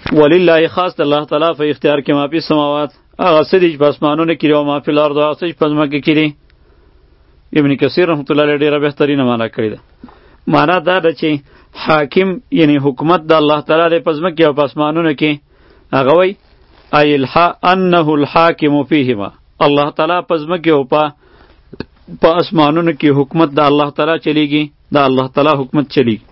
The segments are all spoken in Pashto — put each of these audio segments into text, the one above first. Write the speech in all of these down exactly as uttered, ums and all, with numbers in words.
ولله خاص الله تعالی په اختیار کې ما په سماوات هغه څه دي چې په اسمانونو کې او ما په الارض هغه څه چې په ځمکه کې دي. ابن کثیر رحمت الله علیه ډیره بهترینه معنا کړې ده. معنا دا ده چې حاکم یعنی حکومت د الله تعالی په ځمکه او په اسمانونو کې هغه وای ای الها انه الحاکم فیهما الله تعالی په ځمکه او په په اسمانونو کې حکومت د الله تعالی چلیږي د الله تعالی حکومت چلیږي.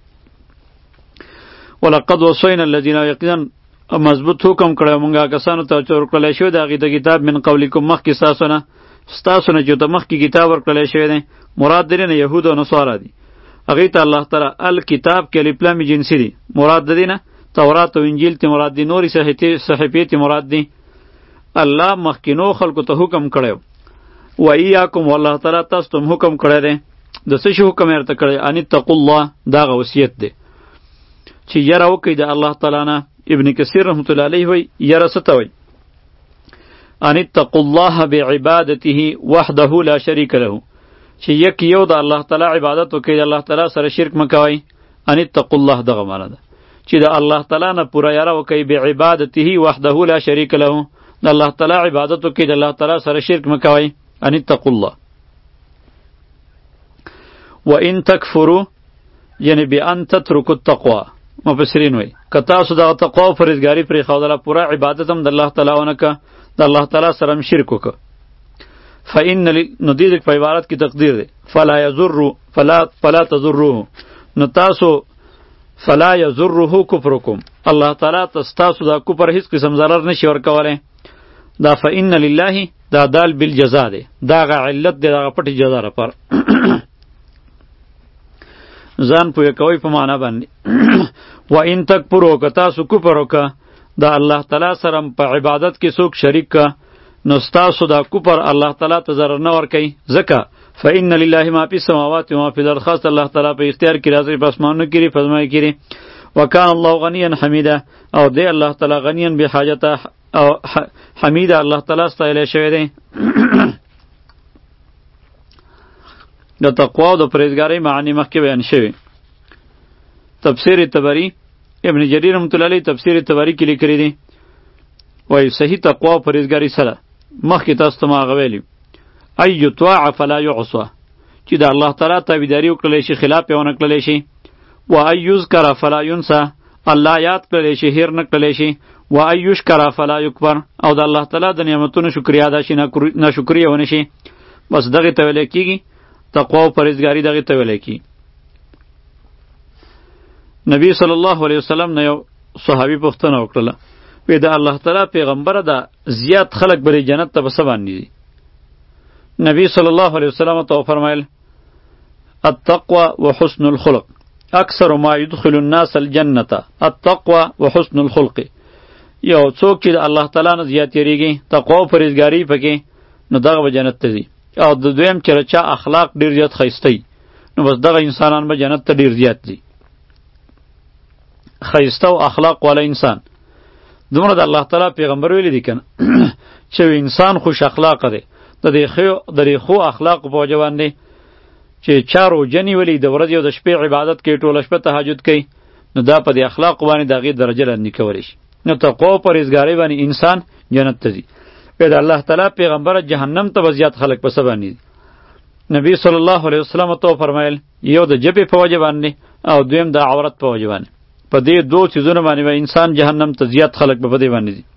ولقد وصینا الذین یقینا مضبوط حکم کړی مونږه کسانو ته چې ورکړلی شوی د هغې د کتاب من قبلکم مخکې ستاسو نه ستاسو نه چې ته مخکې کتاب ورکړلی شوی دی مراد د دې نه یهود او نصارا دي. هغې ته الله تعالی الکتاب کې الف لام جنسي دي مراد د دې نه تورات او انجیل ته مراد دي نورې صحیفې ته مراد دي. الله مخکینو خلکو ته حکم کړی و ایاکم والله تعالی تاسو ته حکم کړی دی. د څه شي حکم یې ورته کړی ان اتقوا الله دا هغه وصیت دی چې یره وکړئ د الله تعالی نه. ابن کثیر رحمت الله علیه وی یره څه ته وایي ان اتقوا الله بعبادته وحده لا شریک له چې یک یو د الله تعالی عبادت وکړئ د الله تعالی سره شرک مه کوئ. ان اتقوا الله دغه معنی ده چې د الله تعالی نه پوره یره وکړئ بعبادته وحده لا شریک له د الله تعالی عبادت وکړئ د الله تعالی سره شرک مه کوئ. ان اتقوا الله وان تکفروا یعنی بان تترکوا التقوی مفسرین وی که تاسو دغه تقوا او پرهیزګاري پرېښودله پوره عبادت هم د الله تعالی ونه که د الله تعالی سره هم شرک وکړه فإن نو دې په عبارت کې تقدیر دی فلا یضر فلا فلا تضروه نو تاسو فلا یضره کفرکم الله تعالی تاسو دا کفر هیڅ قسم ضرر نشي ورکولی. دا فإن لله دا دال بالجزا دی دا هغه علت دی دغه پټې جزا لپاره ځان پوهه کوئ په معنا باندې. و ان تکفروا که تاسو کفر وکړه د الله تعالی سره په عبادت کې څوک شریک که نو ستاسو دا کفر الله تعالی ته ضرر نه ورکوي ځکه فإن لله ما فی السماوات و ما فی الارض خاص الله تعالی په اختیار کې راځي په اسمانونو کې په ځمکه کې وکان الله غنیا حمیدا او دی الله تعالی غنیا بحاجته او حمیدا الله تعالی ستایلی شوی دی. د تقوا او د پرهیزګارۍ معنی مخکې بیان شوی. تفسیر طبری ابن جریر رحمت الله علیه تفسیر طبری کې لیکلی دی وایي صحیح تقوا او پرهیزګارۍ سره مخکې تاسو ته ما هغه ویلي ای یطاع فلا یعصى چې د الله تعالی تابعداري وکړلی شي خلاف یې ونه کړلی شي. و ای یذکر فلا ینسى الله یاد کړلی شي هیر نه کړلی شي. و ای یشکر فلا یکبر او د الله تعالی د نعمتونو شکریا ادا شي ناشکري ونه شي. بس دغې ته ویلی کېږي تقوا او پرهیزګاري دغې ته ویلی کېږي. نبی صلی الله علیه وسلم نه یو صحابي پوښتنه وکړله وی د الله تعالی پیغمبره ده زیات خلق بری جنت ته په څه باندې دي؟ نبی صلی الله علیه وسلم ته وفرمایل التقوى وحسن الخلق اکثر ما يدخل الناس الجنة التقوى وحسن الخلق. یو څوک چې د الله تعالی نه زیات یریږي تقوا او پرهیزګاري پکې نو دغه به جنت ته ځي. او د دویم چې چا اخلاق ډیر زیات ښایسته نو بس دغه انسانان به جنت ته ډیر زیات ځي. ښایسته او اخلاق والا انسان دومره د الله تعالی پیغمبر ویلی دی کنه چې انسان خوش اخلاقه دی د دې خو د دې خو اخلاق په وجه باندې چې چارو جنی ولی د ورځې او د شپې عبادت کوي ټوله شپه تهجد کوي نو دا په دې اخلاق باندې دغه درجه لاندې کولی شي. نو تقوا او پرهیزګارۍ باندې انسان جنت ته ځي. په د الله تعالی پیغمبر جهنم ته زیات خلق په سبا باندې نبی صلی الله علیه وسلم ته فرمایل یو د جبې په وجه باندې او دویم د عورت په وجه باندې په دې دوه چیزونو باندې انسان جهنم ته زیات خلق په دې باندې دي.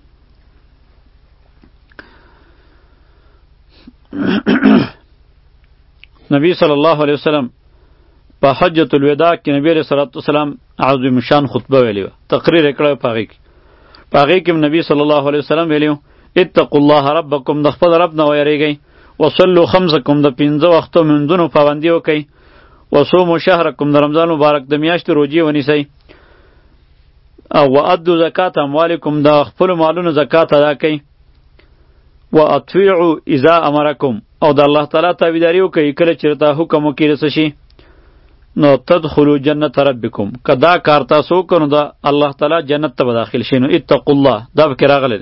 نبی صلی الله علیه وسلم په حجۃ الوداع کې نبی علیہ الصلوۃ والسلام عظیم شان خطبه ویلی و تقریر کړو پاغي پاغي کې نبی صلی الله علیه وسلم ویلیو اتقوا الله ربکم د خپل رب نه ویریږئ وصلوا خمسکم د پنځه وختو منځونو پابندي وکئ وصوموا شهرکم د رمضان مبارک د میاشتې روزې ونیسئ او وادوا زکات اموالکم د خپل مالونو زکات ادا کئ واطیعوا اذا امرکم او د الله تعالی تابعداري وکئ کله چې تا حکم وکړي رس شي نو تدخلوا جنت ربکم کدا کار تاسو کنو د الله تعالی جنت ته داخل شئ. نو اتقوا الله دا فکر راغله.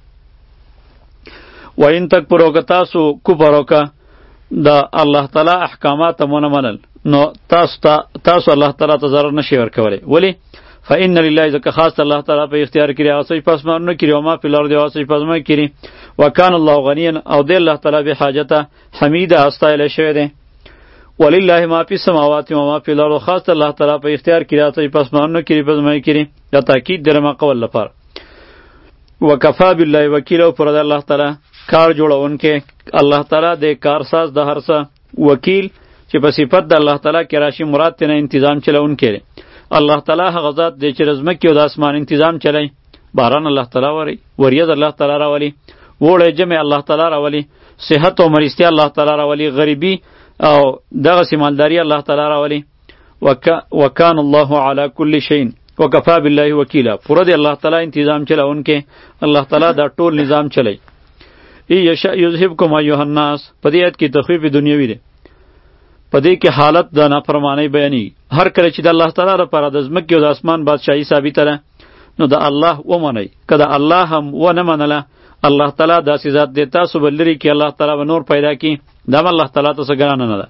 و ان تکبروا که تاسو کفر وکړه د الله تعالی احکامات مونه منل نو تاسو تاسو الله تعالی ته ضرر نشي ورکولی. ولی فإن لله ځکه خاص الله تعالی په اختیار کې هغه څه په اسمانونو کې او ما په الارض هغه څه په ځمکه کې وکان الله غنیا او دی الله تعالی به حاجته حمیده استایل شوی دی ولله ما فی السماوات و ما فی الارض خاص الله تعالی په اختیار کې هغه څه په اسمانونو کې په ځمکه کې دا تاکید درما قول لپاره وکفا بالله وکیل او پر الله تعالی کار جوړونکې الله تعالی د کارساز د هر څه وکیل چې په صفت د الله تعالی کې راشي مراد تنه تنظیم چلونکې الله تعالی هغه ذات دی چې رزمکې او د اسمان تنظیم چلای باران الله تعالی وری وریځ الله تعالی راولي وړه جمع الله تعالی راولي صحت او مریضتیا الله تعالی راولي غریبی او دغه سیمالداری الله تعالی راولي وک وکان الله علی کل شیء وکفا بالله وکیلا فرد الله تعالی تنظیم چلونکې الله تعالی دا ټول نظام چلای ای یشاء یذهبکم ایها الناس په دې آیت کې تخفیف دنیوي دی په دې کې حالت د نافرمانی بیانی هر کله چې د الله تعالی لپاره د ځمکې او د اسمان بادشاہي ثابته ده نو د الله ومنئ که د الله هم ونه منله الله تعالی داسې ذات دی تاسو به لرې کړي الله تعالی به نور پیدا کړي دا هم الله تعالی ته څه ګرانه نه ده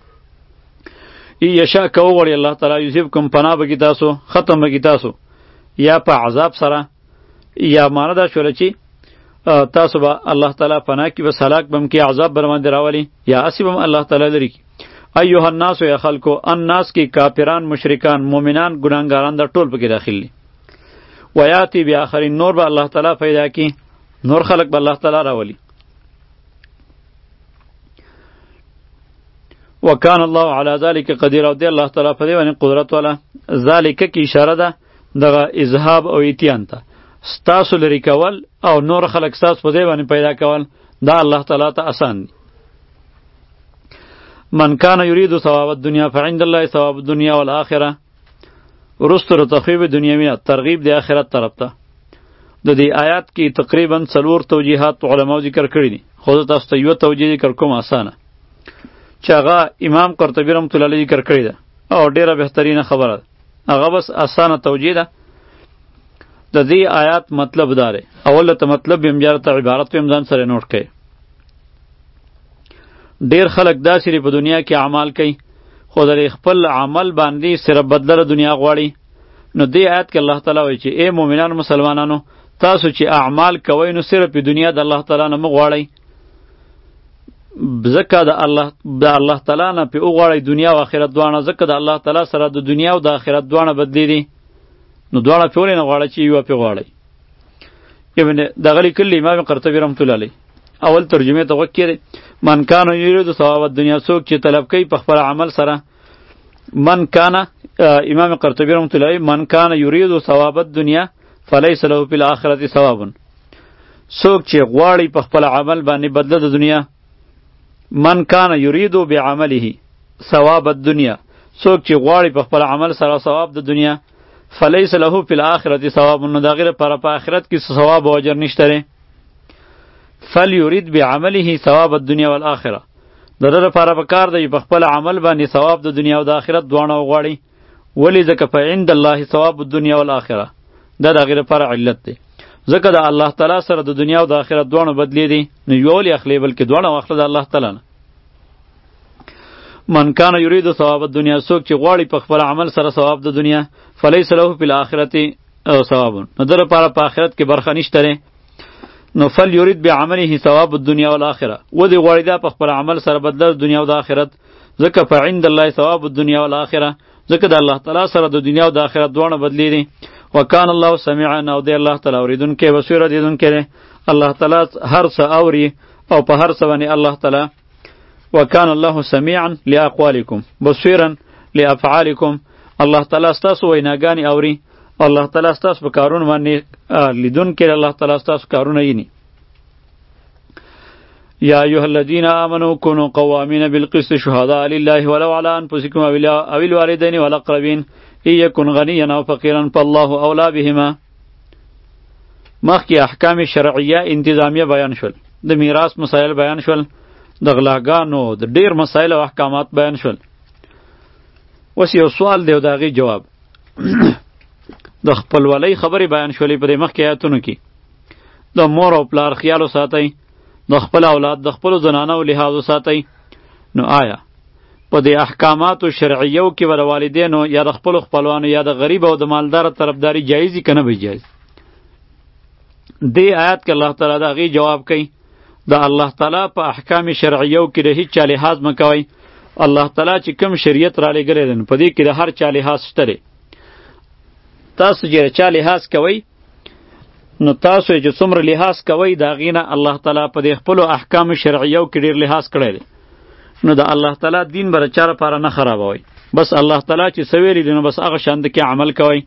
ای یشاء که وغواړي الله تعالی یذهبکم پناه به کړي تاسو ختم به کړي تاسو یا په عذاب سره یا معنی دا شوله چې تاسو به الله تعالی پناه کړي بس هلاک به هم کړي عذاب به باندې راولي یا هسې به هم الله تعالی لرې کړي ایها الناس یا خلکو الناس کی کافران مشرکان مومنان ګناهګاران د ټول پکې داخل دي ویاتی بیا آخرین نور به الله تعالی پیدا کی نور خلق به الله تعالی راولي وکان الله علی ذلک قدیر او دی الله تعالی په دې باندې قدرت والا ذالک کی اشاره ده دغه اذهاب او ایتیان ته ستاسو لري کول او نور خلق ستاسو په دې باندې پیدا کول دا الله تعالی ته آسان دی من کان یرید ثواب الدنیا فعند الله ثواب الدنیا والآخرة رستر تخویب دنیاوی ترغیب د آخرت طرف ته د دې آیات کې تقریبا څلور توجیهات علماء ذکر کړی دي خو تاسو ته یو توجیه ذکر کوم اسانه چې هغه امام قرطبی رحمۃ اللہ علیہ ذکر کړی ده او ډیره بهترینه خبره ده هغه بس اسانه توجیه ده د دې آیات مطلب داره اوله ته مطلب هم جارته عبارت هم ځان سره نوٹ کړئ ډیر خلک داسې په دنیا کې اعمال کوي خو د خپل عمل باندې صرف بدله دنیا غواړي نو دې آیت کې الله تعالی وایي چې ای مؤمنانو مسلمانانو تاسو چې اعمال کوئ نو صرف په دنیا د الله تعالی نه مه غواړئ ځکه د الله د الله تعالی نه پې وغواړئ دنیا او آخرت دواړه ځکه د الله تعالی سره د دنیا او د آخرت دواړه بدلې دي نو دواړه پې ولې نه غواړئ چې یوه پې غواړئ ابن دغه لیکلي امام قرطبي رحمة الله علیه اول ترجمه ته غوږ کړئ من کان یرید ثواب الدنیا څوک چې طلب کوي په خپل عمل سره من کان امام قرطبی رحمۃ اللہ علیہ من کان یرید ثواب الدنیا فلیس له فی الاخرة ثواب څوک چې غواړي په خپل عمل باندې بدله د دنیا من کان یرید بعمله ثواب الدنیا څوک چې غواړي په خپل عمل سره ثواب د دنیا فلیس له فی الاخرة ثواب نو دا غیر پر په آخرت کې ثواب او اجر نشته فلیرید بعمله ثواب الدنیا والآخرة دغه لپاره پکار دی په خپل عمل باندې ثواب د دنیا او د آخرت دواړه وغواړي ولی ځکه په عند الله ثواب الدنیا والآخرة دا د هغې لپاره علت دی ځکه د الله تعالی سره د دنیا او د آخرت دواړه بدلې دي نو یو ولې اخلي بلکې دواړه واخله د الله تعالی نه من کان یرید ثواب الدنیا څوک چې غواړي په خپل عمل سره ثواب د دنیا فلیس له فی الاخرة ثواب نو د لپاره په آخرت کې برخه نشته نو فل یرید بعمله ثواب الدنیا والآخرة و دی غواړي دا په خپل عمل سره بدله دنیا او د آخرت ځکه په عند الله ثواب الدنیا والآخرة ځکه د الله تعالی سره د دنیا او د آخرت دواړه بدلې دي وکان الله سميعا او دی الله تعالی اوریدونکی بصیر دیدونکی دی الله تعالی هر څه اوري او په هر څه باندې الله تعالی وکان الله سميعا لاقوالکم بصیرا لافعالکم الله تعالی ستاسو ویناګانې اوري الله تعالی ستاسو په کارونه باندې لیدونکی الله تعالی ستاسو کارونه ویني یا ایها الذین آمنوا كونوا قوامین بالقسط شهداء لله ولو على انفسکم او الوالدین والاقربین ان یکن غنیا او فقیرا فالله اولی بهما مخکې احکام شرعیه انتظامیه بیان شول د میراث مسائل بیان شول د غلاګانو د ډیر مسائل او احکامات بیان شول اوس یو سوال دی او د هغې جواب د خپلولۍ خبرې بیان شولې په دې مخکې آیاتونو کې د مور او پلار خیال وساتئ د خپل اولاد د خپلو زنانو لحاظ وساتئ نو آیا په دې احکاماتو شرعیو کې به د والدینو یا د خپلو خپلوانو یا د غریب او د مالدار طرفداري جایز دي که نه به جایز. دې آیات کې الله تعالی د هغې جواب کوي د الله تعالی په احکام شرعیو کې د هیڅ چا لحاظ مه کوئ. الله تعالی چې کوم شریعت را لېږلی دی په دې کې د هر چا لحاظ شته دی. تاسو چې د چا لحاظ کوئ نو تاسو چې څومره لحاظ کوئ د هغې نه الله تعالی په دې خپلو احکامو شرعیو کې ډېر لحاظ کړی دی. نو د الله تعالی دین به د چا لپاره نه خرابوئ. بس الله تعالی چې څه ویلي دي نو بس هغه شان کې عمل کوئ.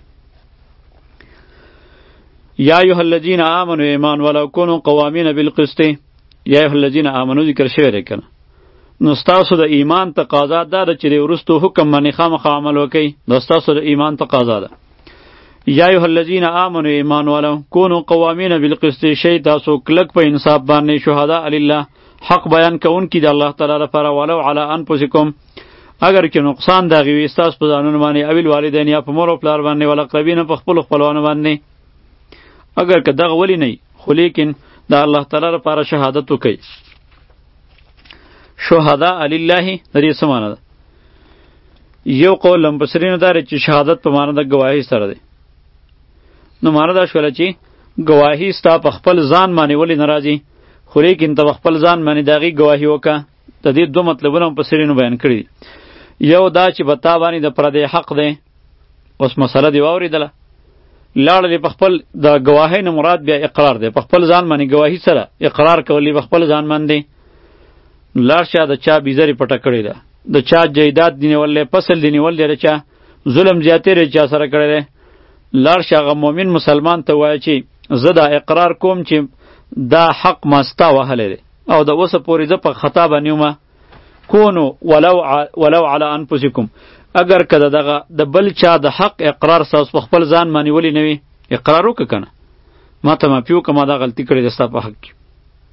یا ایها الذین آمنوا ایمان ولو کونوا قوامین بالقسط. یا ایها الذین آمنوا ذکر شوی دی کنه. نو ستاسو د ایمان تقاضا دا ده چې د وروستو حکم باندې خامخا عمل وکئ. دا ستاسو د ایمان تقاضا ده. یا ایها الذین آمنوا ایمان ولو کونوا قوامین بالقسط. شی تاسو کلک په انصاف باندې شهدا لله حق بیان کوونکي د الله تعالی لپاره ولو علی انفسکم اگر که نقصان د هغې وي ستاسو په ځانونو باندې او الوالدین یا په مور او پلار باندې والاقربین په خپلو خپلوانو باندې. اگر که دغه ولی نه خو لیکن د الله تعالی لپاره شهادت وکئ. شهدا لله د دې څه معنی ده؟ یو قول لمبسرینو دا چې شهادت په معنی د ګواهی سره دی. نو معنی دا شوله چې ګواهی ستا په خپل ځان باندې ولې نه راځي خو لیکن ته په خپل ځان باندې د هغې ګواهي وکړه. د دې دوه مطلبونه مفسرینو بیان کړي دي. یو دا چې په تا باندې د پردې حق دی. اوس مسله دې واورېدله لاړه دې په خپل د ګواهۍ نه مراد بیا اقرار دی. په خپل ځان باندې ګواهي سره اقرار کول په خپل ځان باندې لاړ شه د چا بیزرې پټه کړې ده د چا جیداد دې نیولی فصل دې نیولی د چا ظلم زیاتې د چا سره کړی دی لاړ شه هغه مؤمن مسلمان ته ووایه چې زه دا اقرار کوم چې دا حق ما ستا وهلی دی او د اوسه پورې زه په خطا باندې ومه کونو ولو, ولو علی انفسکم اگر که دغه د بل چا د حق اقرار ستاسو په خپل ځان باندې ولې نه وي اقرار وکړه که نه ما ته معافي وکړه ما دا غلطي کړې ده ستا په حق کې.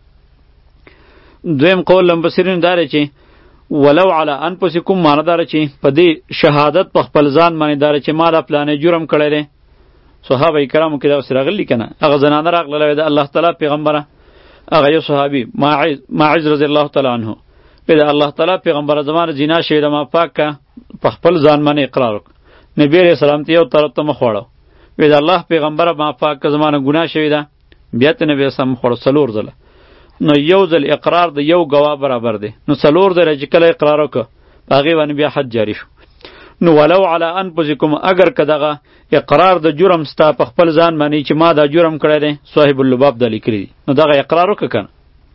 دویم قول لمبسرین دا دی چې ولو علی انفسکم معنی دا چې په دې شهادت په خپل ځان باندې دا چې ما دا پلانې جرم کړی دی. صحابه کرامو کې دا اوس راغلي که نه هغه زنانه راغله د الله تعالی پیغمبره هغه یو صحابي ماعز ماعز رضی الله تعالی عنه په د الله تعالی پیغمبر زمانه زنا شوې ده ما پاک که په خپل ځان باندې اقرار وکړه. نبی علیه السلام ته یو طرف ته مخ واړو وی د الله پیغمبره ما پاک که زمانه ګناه شوې ده بیا ته نبی اسلام مخ واړو څلور ځله. نو یو ځل اقرار د یو ګواه برابر دی نو څلور ځله چې کله اقرار وکړه په هغې باندې بیا حد جاري شو. نو ولو علی انفسکم اگر که دغه اقرار د جرم ستا په خپل ځان باندې چې ما دا جرم کړی دی صاحب اللباب دا لیکلی دی نو دغه اقرار وکړه که نه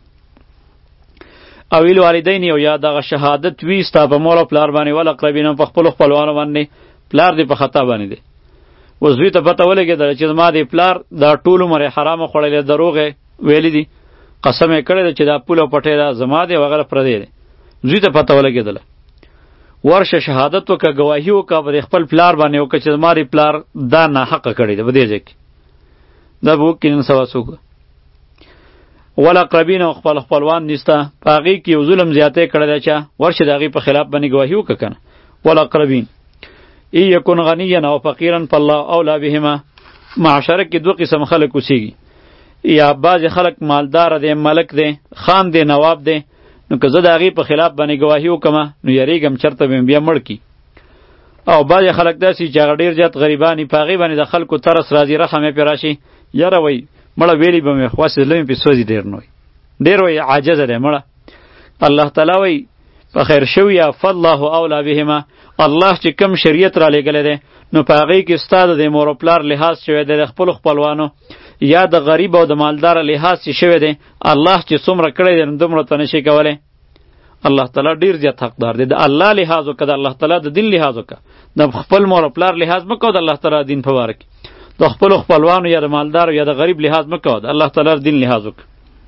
او الوالدین او یا دغه شهادت وي ستا په مور او پلار باندې والاقربین په خپلو خپلوانو باندې پلار دې په خطا باندې دی اوس دوی ته پته ولګېدله چې زما دې پلار دا ټول عمر یې حرامه خوړلې دروغ یې ویلي دي قسم یې کړی دی چې دا پول او پټی دا زما دی وغیره پردی دی دوی ته پته ولګېدله ورشه شهادت وکړه ګواهي وکړه په خپل پلار باندې وکړه چې زما دې پلار دا ناحقه کړې ده په دې ځای کې دا به وکړي نن سبا څوک والاقربین او خپل خپلوان نیسته په هغې کې یو ظلم زیاتی کړی دی چا ورشه د هغې په خلاف باندې ګواهي وکړه که نه والاقربین ای یکن غنیا او فقیرا فالله اولی بهما معاشره کې دوه قسم خلک اوسیږي یا بعضې خلک مالدار دی ملک دی خان دی نواب دی نو که زه د هغې په خلاف باندې ګواهي وکړمه نو یریږم چېرته به مې بیا مړ کي او بعضې خلک داسې چې هغه ډېر زیات غریبان وي په هغې باندې د خلکو ترس راځي رحم یې پرې راشي یاره وایي مړه ویلي به مې خواسې زړه مې پرې سوځي ډېر نو ډېر وایي عاجزه دی مړه الله تعالی وایي په خیر شویه فالله اولی بهما الله چې کم شریعت را لېږلی دی نو په هغې کې ستا د دې مور و پلار لحاظ شوی دی د خپلو خپلوانو یا د غریب او د مالدار لحاظ چې شوی دی الله چې څومره کړی دی نو دومره ته نشي کولی الله تعالی ډیر زیات حقدار دی د الله لحاظ وکړه د الله تعالی د دین لحاظ وکړه د خپل مور او پلار لحاظ مه کوه د الله تعالی دین په باره کې د خپلو خپلوانو یا د مالدارو یا د غریب لحاظ مه کوه د الله تعالی دین لحاظ وکړه.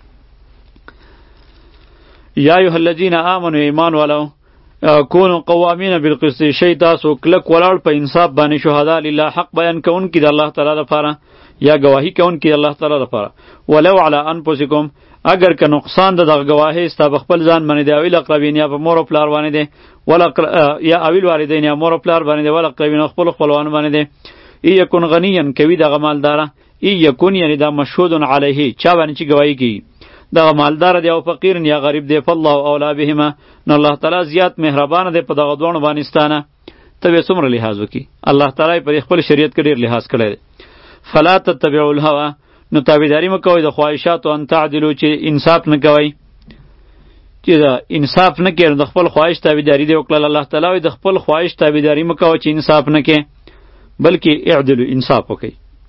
یا ایها الذین آمنوا ایمان والو کونوا قوامین بالقسط شی تاسو کلک ولاړ په انصاف باندې شهدا لله حق بیان کوونکي د الله تعالی لپاره یا گواهی کوونکي د الله تعالی لپاره ولو علی انفسکم اگر که نقصان د دغه گواهی ستا په خپل ځان باندې دی او الاقربین یا په مور او پلار باندې دی یا او الوالدین یا مور او پلار باندې دی والاقربین خپل خپلوان باندې دی ای یکن غنیا کوي دغه مالداره ای یکن یعنی دا مشهود علیه چا باندې چې گواهی کوي دغه مالدار دی او فقیر یا غریب دی فالله اولا بهما نو الله تعالی زیات مهربان دی په دغه دوه باندې ستانه ته به څومره لحاظ وکي الله تعالی پر خپل شریعت کې ډیر لحاظ کړی دی فلا تتبعوا الهوى نو تابعداري مکوئ د خواهشاتو ان تعدلوا چې انصاف نه کوئ چې دا انصاف نه کوي د خپل خواهش تابعداري دی وکړه الله تعالی وي د خپل خواهش تابعداري مکوئ چې انصاف نه کوي بلکې اعدلوا انصاف وکئ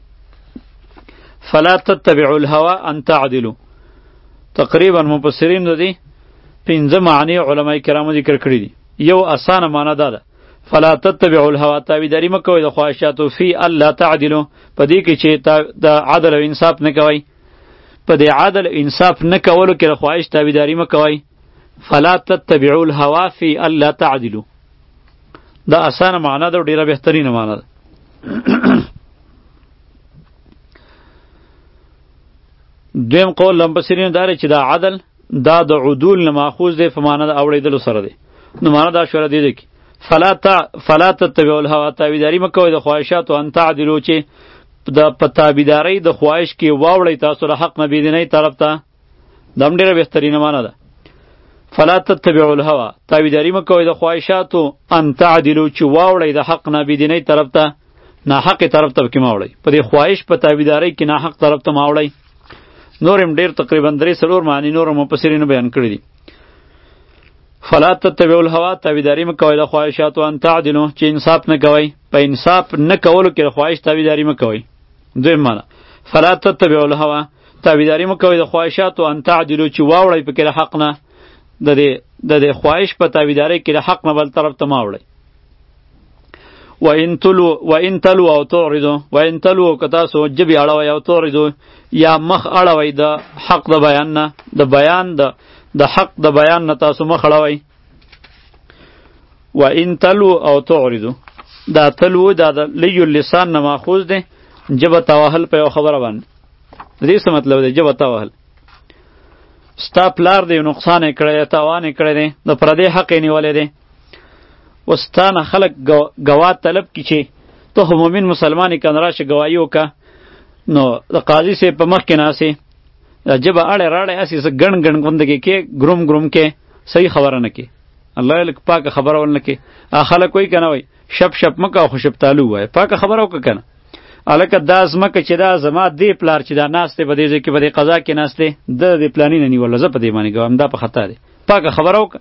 فلا تتبعوا الهوى ان تعدلوا تقریبا مفسرین د دې پنځه معنی علماء کرامو ذکر کړی دي یو اسانه معنی دا ده فلا تتبعوا الهوى تابعداري مکوئ د خواهشاتو فی الله تعدلوا په دې کې چې د عدل او انصاف نه کوئ په دې عدل انصاف نه کولو کې د خواهش تابعداري مکوئ فلا تتبعوا الهوى فی الله تعدلوا دا اسانه معنی ده ډیره بهترینه معنی ده دویم قول لمبسرین داره چې دا عدل دا د عدول نه ماخوذ دی په معنی د اوریدلو سره دی نو معنی دا شوره دی کی فلا تا فلا تتبعوا الهوى تابعداري مکوئ د خواهشاتو ان تعدلوا چې د په تابعدارۍ د خواهش کې واوړئ تاسو د حق نه بېدینۍ طرف ته دا هم ډېره بهترینه معنی ده فلا تتبعوا الهوى تابعداري مکوئ د خواهشاتو ان تعدلوا چې واوړئ د حق نه بېدینۍ طرف ته ناحقې طرف ته پکې مه اوړئ په دې خواهش په تابعدارۍ کې ناحق طرف ته مه اوړئ نور هم ډېر تقریبا درې څلور معنی نور مفسرینو بیان کړي دي فلا تتبعوا الهوى تابعداري مکوئ د خواهشاتو ان تعدلوا چې انصاف نه کوئ په انصاف نه کولو کې د خواهش تابعداري مکوئ دویم معنی فلا تتبعوا الهوى تابعداري مکوئ د خواهشاتو ان تعدلوا چې واوړئ پکې د حق نه د دې د دې خواهش په تابعدارۍ کې د حق نه بل طرف ته مه اوړئ وان تلو وان تلو او تعرضوا وان تلو که تاسو جبې اړوئ او تعرضوا یا مخ اړوئ د حق د بیان نه د بیان د د حق د بیان نه تاسو مخ اړوئ وان تلو او تعرضوا دا تلو دا د لیو اللسان نه ماخوذ دی جبه توهل په یو خبره باندې د دې څه مطلب دی جبه توهل ستا پلار دی نقصان یې کړی دی تاوان یې کړی دی د پردې حق یې نیولی دی اوس تا نه خلک ګواه طلب کړي چې ته خو مؤمن مسلمان یې کنه راشه ګواهي وکړه نو د قاضي صاحب په مخ کې ناستې جبه اړې راړې هسې څه ګڼ ګڼ غوندې کې ګروم ګروم کې صحیح خبره نه کې الله لږ پاکه خبره ول نه کې خلک وایي که نه وایي شپ شپ مه کوه خو شپتالو ووایه پاکه خبره وکړه که نه هلکه دا ځمکه چې دا زما دې پلار چې دا ناست دی په دې ځای کې په دې قضا کې ناست دی ده د پلاني نه نیوله زه په دې باندې کوم دا په خطا دی پاکه خبره وکړه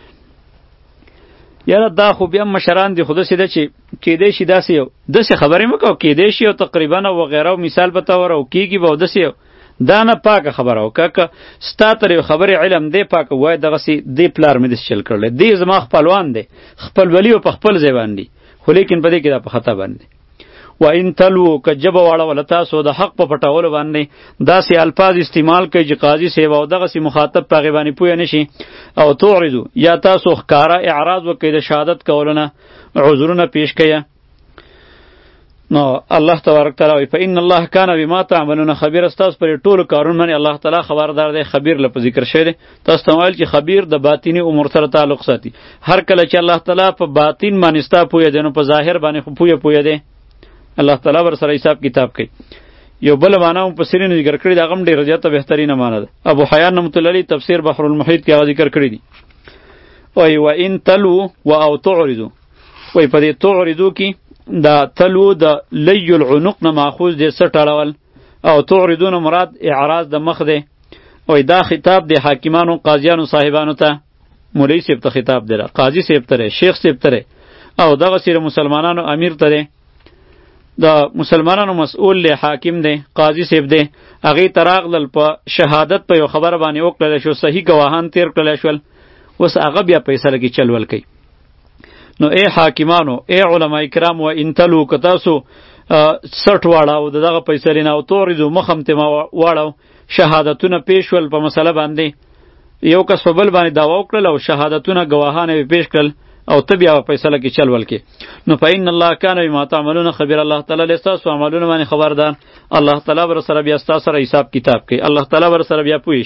یاره دا خو بیا مشران دي خو داسې ده چې کیدی شي داسې یو داسې خبرې مه کوه کیدی شي او تقریبا او وغیره او مثال به ته ور او کېږي به او داسې یو دا نه پاکه خبره وکړه که ستا تر یو خبرې علم دی پاکه ووایه دغسې دې پلار مې داسې چل کړلی دی زما خپلوان دی خپلولي او په خپل ځای باندې خو لیکن په دې کې دا په خطا باندې و ان تلو که جبه واړوله تاسو د حق په پټولو باندې داسې الفاظ استعمال کوي چې قاضي صاحب او دغسې مخاطب په هغې باندې پوه نه شي او تعرضو یا تاسو ښکاره اعراض وکئ د شهادت کولو نه عذرونه پیش کیه نو الله تبارک تعالی وایي فإن الله کان بما تعملون خبیر ستاسو پرې ټولو کارونو باندې الله تعالی خبردار دی خبیر لپاره ذکر شوی دی تاسو ته ویل چې خبیر د باطینی امور سره تعلق ساتي هر کله چې الله تعالی په باطین باندې ستا پوهه دی نو په ظاهر باندې خو پوهه پوهه دی الله تعالی ور سره حساب کتاب کوي یو بل معنا هم په سرینو ذکر کړی دا غم ډېر زیاته بهترینه معنا ده ابو حیان رحمت الله علیه تفسیر بحر المحیط کې هغه ذکر کړی دی وای و ان تلو و او تعرضو وای په دې تعرضو کې دا تلو د لی العنق نه ماخوذ دی سټ اړول او تعرضون مراد اعراض د مخ دی وای دا خطاب دی حاکمانو قاضیانو صاحبانو ته مولوی صاحب ته خطاب دی قاضی صاحب ته شیخ صاحب ته او دغه سره مسلمانانو امیر ته د مسلمانانو مسئول له حاکم دی قاضی صاحب دی هغه تراغلل په شهادت په یو خبر باندې وکړل شو صحیح گواهان تیر کړل شول اوس هغه بیا فیصله کې چلول کوي نو اے حاکمانو اے علماء کرام و انتلو کتاسو سټ واړو دغه فیصله نه او تورزو مخم ته واړو شهادتونه پیش ول په مسله باندې یو کس په بل باندې داوا وکړل او شهادتونه گواهان پیش کړل او ته بیا فیصله کې چل ولکې نو فإن الله کان بما تعملون خبیر الله تعالی له تاسو عملونه باندې خبردار الله تعالی ور سره بیا تاسو سره حساب کتاب کوي الله تعالی ور سره بیا پوښ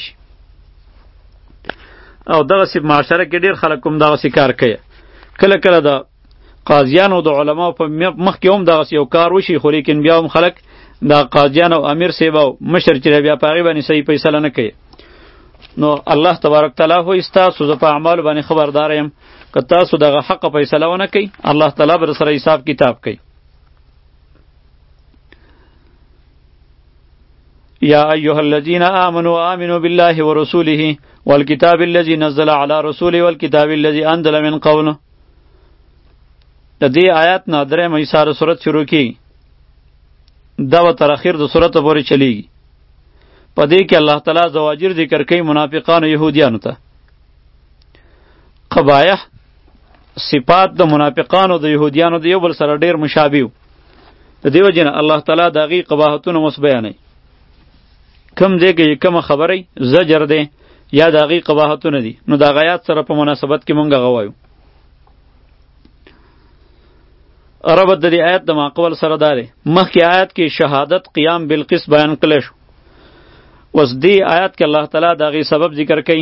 او دغه سی معاشره کې ډیر خلک کوم دغه سی کار کوي کله کله د قاضیانو د علماو په مخ کې هم دغه یو کار وشي خو لیکن بیا هم خلک د قاضیانو امیر سیبا مشر چې بیا پاغي باندې صحیح فیصله نه کوي نو الله تبارک تعالی هو استاسو ز په اعمال باندې خبردار یم که تاسو دغه حق فیصله ونه کوي الله تعالی بر سره حساب کتاب کوي. یا ایها الذین آمنوا آمنوا بالله ورسوله والکتاب الذی نزل علی رسوله والکتاب الذی انزل من قبل. د دې آیات نه درې مې ساره سورت شروع کی دا و تر اخر د سورت پورې چلیږي. په دې کې الله تعالی زواجر ذکر کوي منافقان او يهوديانو ته. قبایح صفات د منافقانو د يهوديانو د یو بل سره ډیر مشابه وو. د دیو جن الله تعالی دغه قباحتونه مس بیانوي. کم ځای کې کوم خبرې زجر ده یا دغه قباحتونه دي نو د غیات سره په مناسبت کې مونږ غوایو. ربط د دې آیت د ماقبل سره داره مخکې آیت کې شهادت قیام بالقسط بیان کړل شو. اوس دې آیت کې الله تعالی دغه سبب ذکر کوي.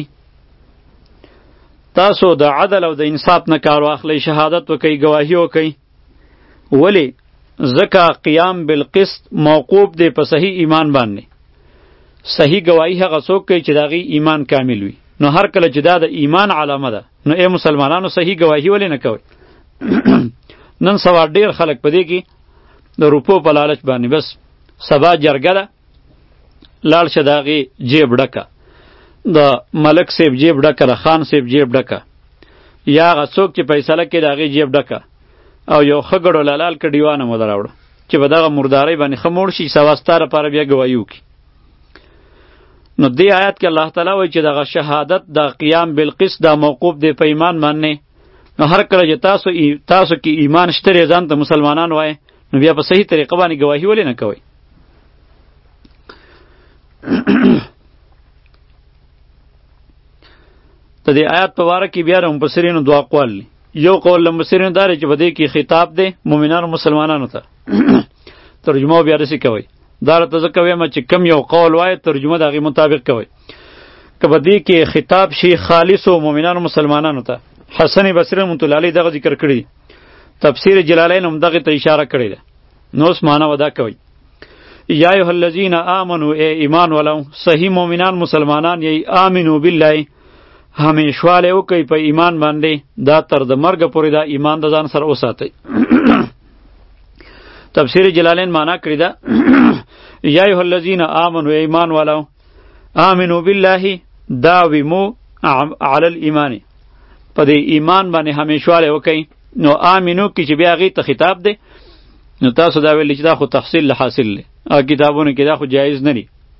تاسو د عدل او د انصاف نه کار واخلئ، شهادت وکئ، گواهی وکئ. ولی ځکه قیام بالقسط موقوف دی په صحیح ایمان باندې. صحیح گواهی هغه څوک کوي چې دغه ایمان کامل وي. نو هر کله چې دا د ایمان علامه ده نو ای مسلمانانو صحیح گواهی ولې نه کوئ؟ نن سبا ډیر خلک په دې کې د روپو په لالچ باندې بس سبا جرګه ده لاړ شه د هغې جیب ډکه، د ملک صاحب جیب ډکه، د خان صاحب جیب ډکه، یا هغه څوک چې فیصله کوي د هغې جیب ډکه او یو ښه ګډو لالال که ډیوانه مو در راوړه چې په دغه مردارۍ باندې ښه موړ شي سبا ستا لپاره بیا ګواهي وکړي. نو دې آیات کې الله تعالی وایي چې دغه شهادت د قیام بالقسط دا موقوف دی په ایمان باندې. نو هر کله چې تاسو تاسو کې ایمان شته دی ځان ته مسلمانان وایي نو بیا په صحیح طریقه باندې ګواهي ولې نه کوئ؟ د دې آیات په باره کې بیا د مفسرینو دوه اقوال دي. یو قول د مفسرینو دا دی چې په دې کې خطاب دی مؤمنانو مسلمانانو ته. ترجمه بیا داسې کوئ. دا راته زه کویم چې کم یو قول وایي ترجمه د هغې مطابق کوئ. که په دې کې خطاب شي خالصو مؤمنانو مسلمانانو ته، حسن بصری رحمة الله علیه دغه ذکر کړی. تفسیر جلالین هم دغه ته اشاره کړې ده. نو اوس معنا ودا کوي. یا ایها الذین آمنوا ای ایمان ولو صحیح مؤمنان مسلمانان یی آمنو بالله همیشواله وکي په ایمان باندې دا تر د مرګ پورې دا ایمان د ځان سره وساتئ. تفسیر جلالین معنا کړی ده یا ایها الذین آمنوا ای ایمان ولو آمنو بالله دا ویمو علی الایمان په دې ایمان باندې همیشواله وکي. نو آمنو کې چې بیا هغې ته خطاب دی نو تاسو دا ویلی چې دا خو تحصیل حاصل دی او کتابونو کې دا خو جایز نه دی.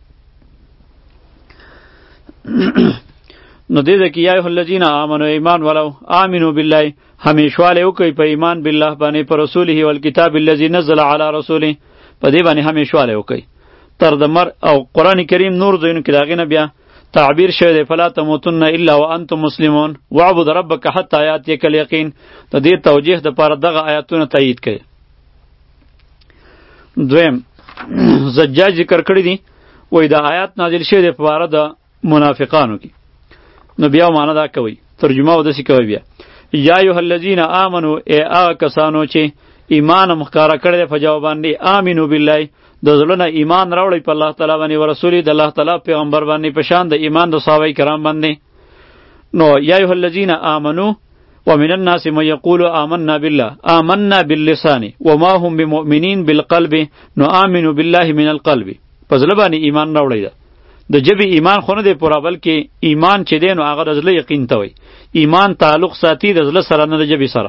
نو دې ده کې یا ایها الذین آمنوا ایمان ولو آمنو بالله همیشواله وکئ په ایمان بالله باندې په رسوله والکتاب الذی نزل علی رسوله په دې باندې همیشواله وکئ تر د مر او قرآن کریم نور ځایونو کې د هغې نه بیا تعبیر شوی دی فلا تموتن الا وانتم مسلمون واعبد ربک حتی یاتیک الیقین. د دې توجیه دپاره دغه آیاتونه تایید کړي. دویم زجاج ذکر کړی دي وایي د آیات نازل شوی دی په باره د منافقانو کې. نو بیا معنا دا کوي ترجمه وداسې کوي بیا یا ایها الذین آمنو ای هغه کسانو چې ایمان مخکاره کړی دی په جواب باندې آمنو بالله د زړه نه ایمان راوړئ په الله تعالی باندې و رسول د الله تعالی پیغمبر باندې په شان د ایمان د صحابه کرام باندې. نو یا ایها الذین آمنو ومن الناس من یقول آمنا بالله آمنا باللسان وما هم بمؤمنین بالقلب. نو آمنو بالله من القلب په زړه باندې ایمان راوړئ ده د جبې ایمان خو نه دی پوره بلکې ایمان چې دی نو هغه د زړه یقین ته وایي. ایمان تعلق ساتي د زړه سره نه د جبې سره.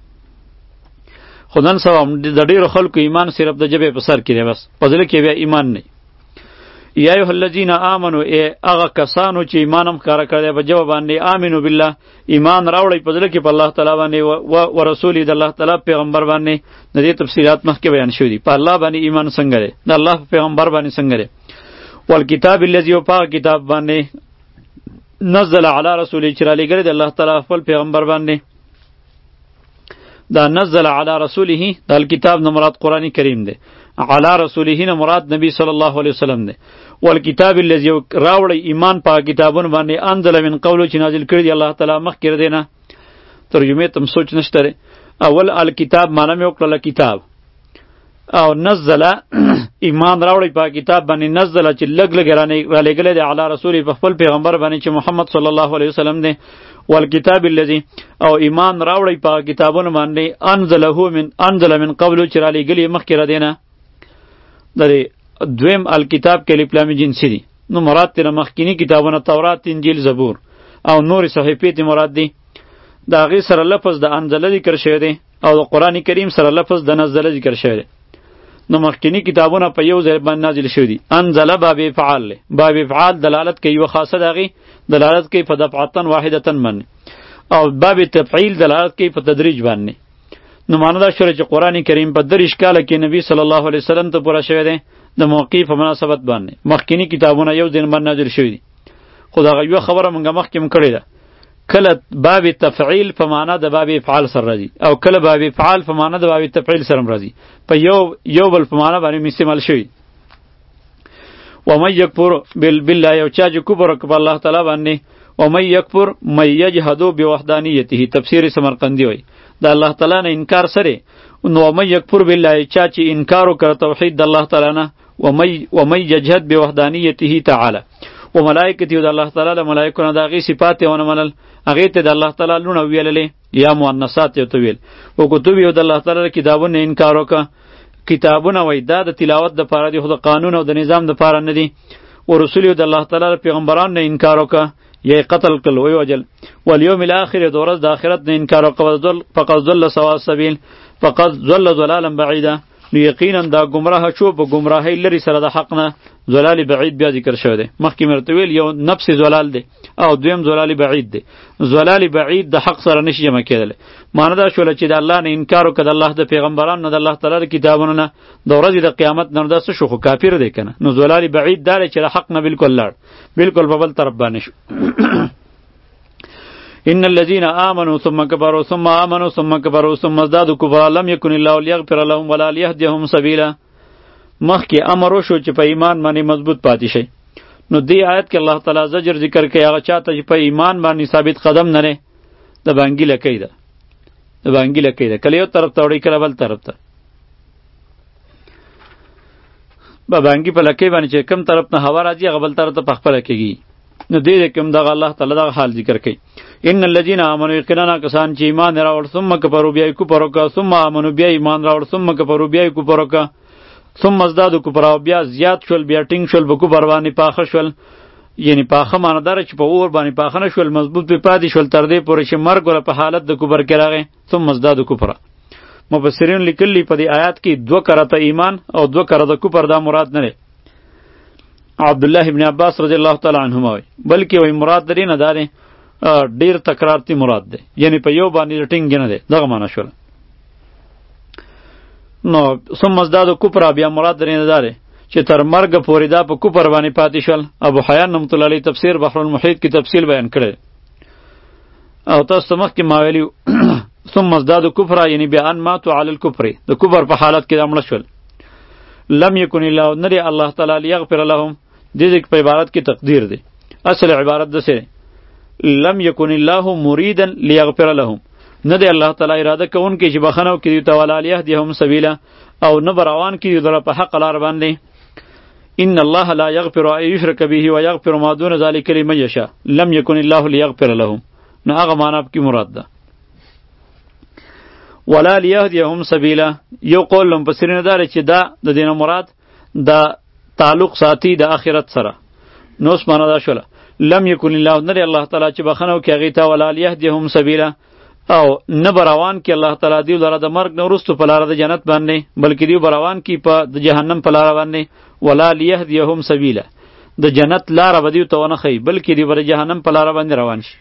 خو نن سبا د ډېرو خلکو ایمان صرف د جبې په سر کې دی بس په زړه کې بیا ایمان نه. یا ایها الذین آمنو ای هغه کسانو چې ایمان هم ښکاره کړی په جواب باندې آمنو بالله ایمان راوړئ په زړه کې په الله تعالی باندې و رسول د الله تعالی پیغمبر باندې. د دې تفصیلات مخکې بیان شوي دي. په الله باندې ایمان څنګه دی، د الله په پیغمبر باندې څنګه دی. والکتاب الذی پاک کتاب باندې نزل علی رسول چې را لېږلی د الله تعالی خپل پیغمبر باندې. دا نزل علی رسوله دا الکتاب نه مراد قرآن کریم دی، علی رسوله نه مراد نبی صلی الله علیه وسلم دی. والکتاب الذی راوړی ایمان پاک کتابونه باندې انزل من قبل چې نازل کړی دی الله تعالی مخکې دی نه. ترجمې ته سوچ نشته. اول الکتاب معنا مې وکړله کتاب، او نزل ایمان راوړی په کتاب باندې نزل چې لګ لګ را لګل دی علی رسول په خپل پیغمبر باندې چې محمد صلی الله علیه وسلم دی والکتاب الذی او ایمان راوړی په کتابونو باندې انزله من انزل من قبل چې را لګلی مخکې را دینه درې دویم الکتاب کې لپلامی جنسی دی نو مراد تر مخکینی کتابونه تورات انجیل زبور او نور صحیفې ته مراد دی دا غي سره لفظ د انزل ذکر شوی دی او د قران کریم سره لفظ د نزل ذکر شوی دی نو مخکینی کتابونه په یو ځای باندې نازل شوی دي انزل باب فعال له باب فعال دلالت کوي یو خاصه دغه دلالت کوي په دفعتن واحدتن باندې او باب تفعیل دلالت کوي په تدریج باندې نو معنا دا شوی چې قران کریم په دریش کاله کې نبی صلی الله علیه وسلم ته پورا شوی دی د موقع په مناسبت باندې مخکینی کتابونه یو ځای باندې نازل شوی دي خو دا یو خبره مونږه مخکې مون کړی ده کله باب تفعیل په معنا د باب افعال سره راځي او کله باب افعال په معنا د باب تفعیل سره راځي په یو یو بل په معنا باندې استعمال شوی و من یکفر بالله یو چا چې کفر وکړ په الله تعالی باندې و من یکفر من یجحد بوحدانیته تفسیر سمرقندی وای د الله تعالی نه انکار سره نو من یکفر بالله چا چې انکار وکړ توحید د الله تعالی نه و من یجحد بوحدانیته تعالی و ملائکته د الله تعالی له ملائکو نه دغه صفات ونه منل هغه ته د الله تعالی لونه ویللې یا مؤنثات یو ته ویل او کتب یو د الله تعالی کتابونه انکار وکړه کتابونه وای دا د تلاوت د پاره دی خو د قانون او د نظام د پاره نه دی او رسول د الله تعالی پیغمبران نه انکار وکړه یا قتل کړه وی وجل والیوم الاخر د ورځ د آخرت نه انکار وکړه فقط ضل سوا السبیل فقط ضل ضلالا بعیدا نو یقینا دا گمراه شو په گمراهی لري سره د حق نه زلال بعید بیا ذکر شوی دی مخکې مرتویل یو نفس زلال دی او دویم زلال بعید دی زلال بعید د حق سره نشي جمع کېدل معنی دا شول چې د الله نه انکار وکړه د الله د پیغمبرانو نه د الله تعالی کتابونو نه د ورځې د قیامت نه داسې شو خو کافر دی کنه نو زلال بعید دا چې د حق نه بالکل لاړ بالکل په بل طرف باندې شو ان الذين امنوا ثم كفروا ثم امنوا ثم كفروا ثم ازدادوا كفرا لم يكن الله ليغفر لهم ولا ليهديهم سبيلا مخکې امر وشو چې په ایمان باندې مضبوط پاتې شي نو دې آیت کې الله تعالی زجر ذکر کوي هغه چاته چې په ایمان باندې ثابت قدم نه لري د بانګي لکې ده د بانګي لکې ده کله یو طرف ته وړي کله بل طرف ته په بانګي په لکې باندې چې کوم طرف نه هوا راځي هغه بل طرف ته پخپله کېږي نو دې کوم دغه الله تعالی دغه حال ذکر کوي ان الذين امنوا یقینا کسان چې ایمان راوړ ثم کفروا بیا کفر وکړه ثم امنوا بیا ایمان راوړ ثم کفروا بیا کفر وکړه ثم ازدادوا کفر بیا زیات شول بیا ټینګ شول په کفر باندې پاخه شول یعنی پاخه معنی چې په اور باندې پاخه نه شول مضبوط په پاتې شول تر دې پورې چې مرګ ور په حالت د کفر کې راغی ثم ازدادوا کفر مفسرین لیکلي په دې آیات کې دوه کرته ایمان او دوه کرته کفر دا مراد نه دی عبد الله ابن عباس رضی الله تعالی عنهما وی بلکې وی مراد درې نه داري ډیر تکرارتی مراد ده یعنی په یو باندې ټینګ نه ده دغه معنی شول نو ثم ازداد کفر بیا مراد درې نه داري چې تر مرګ پورې دا په کفر باندې پاتې شول ابو حیان رحمۃ اللہ علیہ تفسیر بحر المحیط کی تفصیل بیان کړي او تاسو مخکې ما ویلو ثم ازداد کفر یعنی بیان ماتوا علی الکفر د کفر په حالت کې امر شول لم یکن الله نری الله تعالی لیغفر لهم دې په عبارت کې تقدیر دی اصل عبارت ده سره لم یکن الله مریدا لیغفر لهم نه دی الله تعالی اراده کوونکی چې بخنو کې دی تعالی یهدیهم سبیلا او نه بروان کې دی په حق لار باندې ان الله لا یغفر ان یشرک به و یغفر ما دون ذلک لمن یشاء لم یکن الله لیغفر لهم نه هغه معنی کې مراد ده ولا لیهدیهم سبیلا یو قول مفسرین دار چې دا د دین مراد دا تعلق ساتي د آخرت سره نو اسمانه دا شوله لم یکن الله نری الله تعالی چې بخنو کې هغه ته ولا لیهدیهم سبیلا او نه بروان کې الله تعالی دی لره د مرګ نه وروسته په لار د جنت باندې بلکې دی بروان کې په د جهنم په لار باندې ولا لیهدیهم سبیلا د جنت لار بدیو ته ونه خی بلکې دی بر جهنم په لار باندې روان شي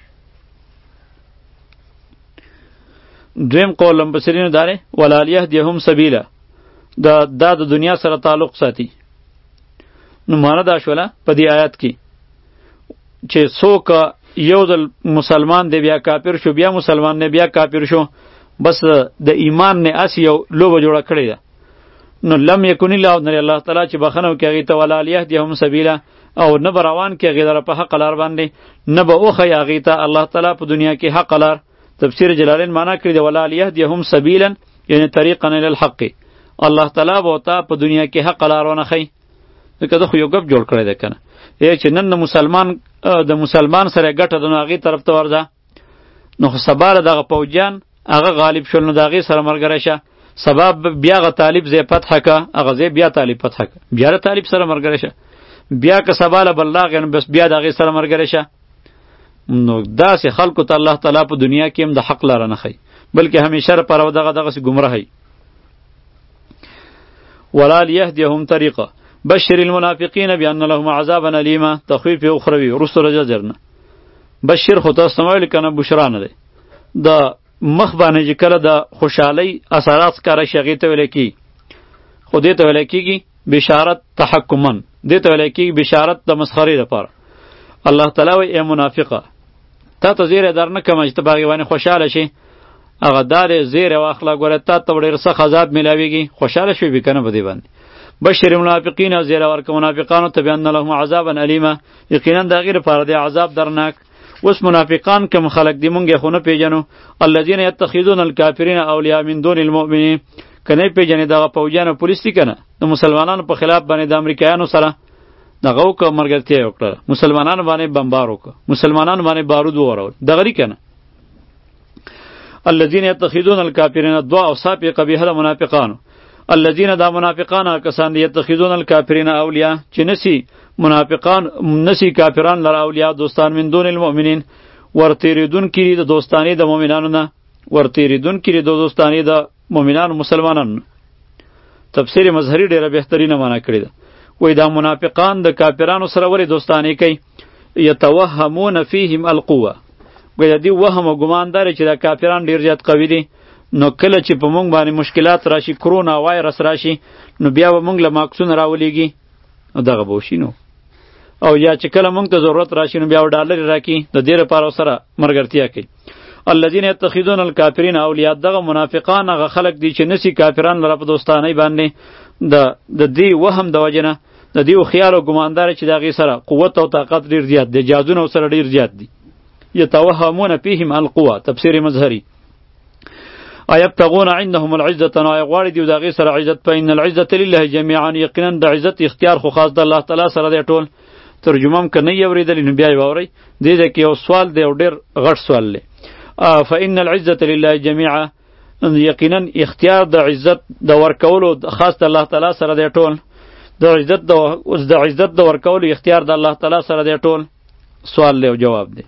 دویم قول مفسرین داره ولا لیهدیهم سبیلا دا د دنیا سره تعلق ساتي نو معنا دا شوله په دې آیات کې چې څوک یو ځل مسلمان دی بیا کافر شو بیا مسلمان نه بیا کافر شو بس د ایمان نه اس یو لوبه جوړه کړی ده نو لم یکن الله ان الله تعالی چې بخنو کې هغه ته ولا لیهدیهم سبیلا او نه روان کې هغه په حق لار باندې نه به اوخه هغه ته الله تعالی په دنیا کې حق لار تفسیر جلالین معنا کړی دی ولا لیهدیهم سبیلا یعنی طریقا الی الحق الله تعالی به تا په دنیا کې حق لارونه خي. ځکه دا خو یو ګپ جوړ کړی دی کنه. ای چې نن د مسلمان د مسلمان سره ګټه د هغې طرف ته ورځه، نو خو سبا دغه پوجیان هغه غالب شول، نو د هغې سره ملګری شه. سبا بیا هغه طالب ځای فتح که، هغه ځای بیا طالب فتح که، بیا د طالب سره ملګری شه. بیا که سبا له بل راغی نو بس بیا د هغې سره ملګری شه. نو داسې خلکو ته الله تعالی په دنیا کې هم د حق لاره نه ښیي، بلکې همیشه لپاره دغه دغسې ګمراهی. ولا لیهدیهم طریقه بشر المنافقین بان لهم عذابا الیما. تخویف اخروی وروسته رجا جرنه. بشر خو تاسو ته ویل کنه بشرا نه دی. د مخ باندې چې کله د خوشحالۍ اثرات ښکاره شي هغې ته ویلی کېږي، خو دې ته ویلی کېږي بشارت تحکمن، دې ته ویلی کېږي بشارت د مسخرې لپاره. الله تعالی وایي ای منافقه تا ته زیری در نه کمه چې ته په هغې باندې خوشحاله شي. هغه دا دی زیری واخله، ګوره تا ته ډېر سخت عذاب میلاویږي، خوشحاله شوې بې که نه په دې باندې. بشر منافقین زیری ورکه منافقانو ته بان لهم عذابا الیما، یقینا د هغې لپاره دی عذاب درناک. اوس منافقان کم خلق دی مونږ خو نه پیژنو. الذین یتخذون الکافرین اولیاء من دون المؤمنین. کنه پیژنې دغه پوجیانو پولیس دي کنه د مسلمانانو په خلاف باندې د امریکایانو سره دغه وکړه، ملګرتیا یې وکړه، مسلمانانو باندې بمبار وکړه، مسلمانانو باندې بارود وورول، دغه لري کنه. الذین یتخذون الکافرین دعا او صاحب قبیحه د منافقانو. الذین دا منافقان کسان دی یتخذون الکافرین اولیاء چې نسی منافقان نسی کافران لر اولیاء دوستان من دون المؤمنین، ورتیریدون کړي د دوستانی د مؤمنانو نه، ورتیریدون کړي د دوستانی د مؤمنانو مسلمانانو. تفسیر مظهری ډیره بهترینه معنا کړی ده. وای دا منافقان د کافرانو سره ولې دوستانی کوي؟ یتوهمون فیهم القوه. وای دی وهم او ګمان دار چې دا کافران ډیر زیات قوي دي، نو کله چې په مونږ باندې مشکلات راشي، کرونا وایرس راشي، نو بیا به مونږ له ماکسونه راولېږي، نو دغه به وشي. نو او یا چې کله مونږ ته ضرورت راشي نو بیا به ډالرې راکړي، د دې لپاره سره ملګرتیا کوي. الذین یتخذون الکافرین اولیاء، دغه منافقان هغه خلق دي چې نسی کافران لره په دوستانۍ باندې د د دې وهم د وجه نه، د دې خیال او ګماندار چې د هغې سره قوت او طاقت ډېر زیات دی، جادونه ورسره ډېر زیات دي. یتوهمون فیهم القوه، تفسیر مظهری. ایبتغون عندهم العزة، نو غواړي دی د هغې سره عزت. فإن العزة لله جميعا، یقینا د عزت اختیار خو خاص د الله تعالی سره دی ټول. ترجمه هم که نه یې اورېدلې نو بیا یې واورئ. دې ځای کې یو سوال دی او ډېر غټ سوال دی. فإن العزة لله جميعا، یقینا اختیار د عزت د ورکولو خاص د الله تعالی سره دی ټول. د عزت د د عزت د ورکولو اختیار د الله تعالی سره دی ټول. سوال دی او جواب دی.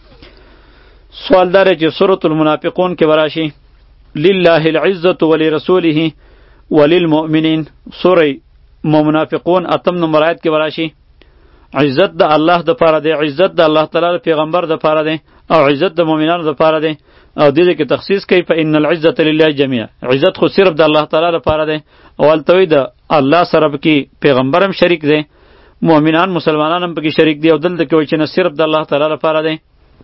سوال دا دی چې سورة المنافقون کې به راشي لله العزة ولرسوله وللمؤمنین. سوره منافقون اتم نمبر آیت کې به راشي عزت د الله د پاره دی، عزت د الله تعالی د پیغمبر د پاره دی، او عزت د مؤمنانو د پاره دی. او دې کې تخصیص کوي فإن العزة لله جميعا، عزت خو صرف د الله تعالی لپاره دی. او التوی د الله سره کې پیغمبر هم شریک دی، مؤمنان مسلمانان هم پکې شریک دی، او دلته کې وایي چې نه صرف د الله تعالی لپاره دی.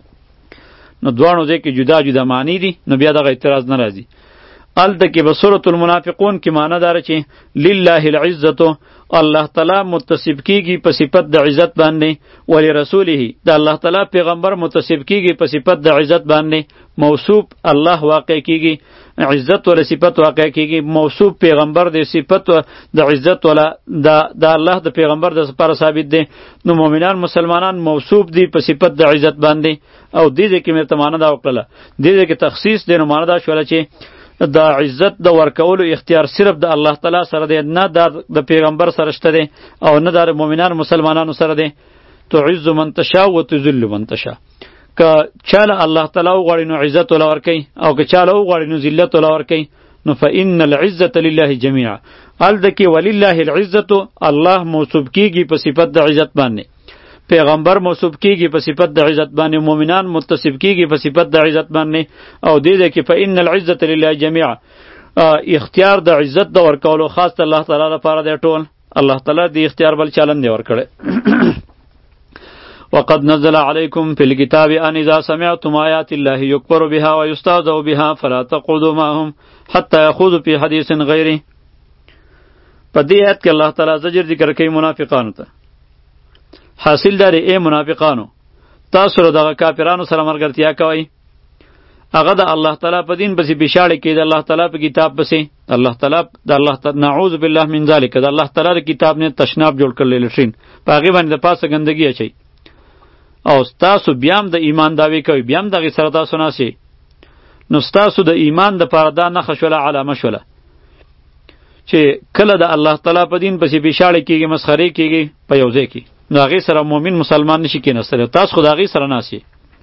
نو دواړو ځای کې جدا جدا معنی دي، نو بیا دغه اعتراض نه راځي. الته کې به سورة المنافقون کې معنی داره چې لله العزة، الله تعالی متصف کیږي په صفت د عزت باندې، ولی رسوله، د الله تعالی پیغمبر متصف کیږي په صفت د عزت باندې. موصوف الله واقع کیږي، عزت ولا صفت واقع کیږي. موصوف پیغمبر د صفت د عزت ولا د د الله د پیغمبر د لپاره ثابت دی. نو مؤمنان مسلمانان موصوف دي په صفت د عزت باندې. او دې دې کې مې معنا دا وکړه، دې دې کې تخصیص دی، نو معنا دا شوله چې د عزت د ورکولو اختیار صرف د الله تعالی سره دی، نه د پیغمبر سره شته دی، او نه د مؤمنان مسلمانانو سره دی. تعز من تشاء و تذل من تشاء. که چاله الله تعالی وغواړي نو عزت ولا ورکوي، او که چاله وغواړي نو ذلت ولا ورکوي. نو فإن العزة لله جميعا، هلته کې ولله العزة، الله موصوف کیږي په صفت د عزت باندې، پیغمبر موصوف کیږي په صفت د عزت باندې، مؤمنان متصف کیږي په صفت د عزت باندې. او دې دې کې فإن العزة لله جميعا، اختیار د عزت د ورکولو خاص الله تعالی لپاره دی ټول. الله تعالی دې اختیار بل چالن دی ورکړي. وقد نزل عليكم في الكتاب أن إذا سمعتم آيات الله يكفر بها ويستهزأ بها فلا تقعدوا معهم حتى يخوضوا في حديث غيره. په دې آیت کې الله تعالی زجر ذکر کوي منافقانو ته. حاصل داري اے منافقانو، تاسو دغه کافرانو سره ملګرتیا کوئ، هغه د الله تعالی په دین پسې بشاړه کې د الله تعالی په کتاب پسې الله تعالی د الله تعالی نعوذ بالله من ذلک د الله تعالی د کتاب نه تشناب جوړ کړل لټرین په هغه باندې د پاسه ګندګي اچي او تاسو بیا هم د ایمان داوی کوي بیا هم دغه سره تاسو ناسي نو تاسو د ایمان د پاره دا نه خښوله علامه شوله چې کله د الله تعالی په دین پسې بشاړه کېږي مسخري کېږي په یو ځای کې نو هغې سره مؤمن مسلمان نشي کېناستلی تاسو خو د هغې سره ناسي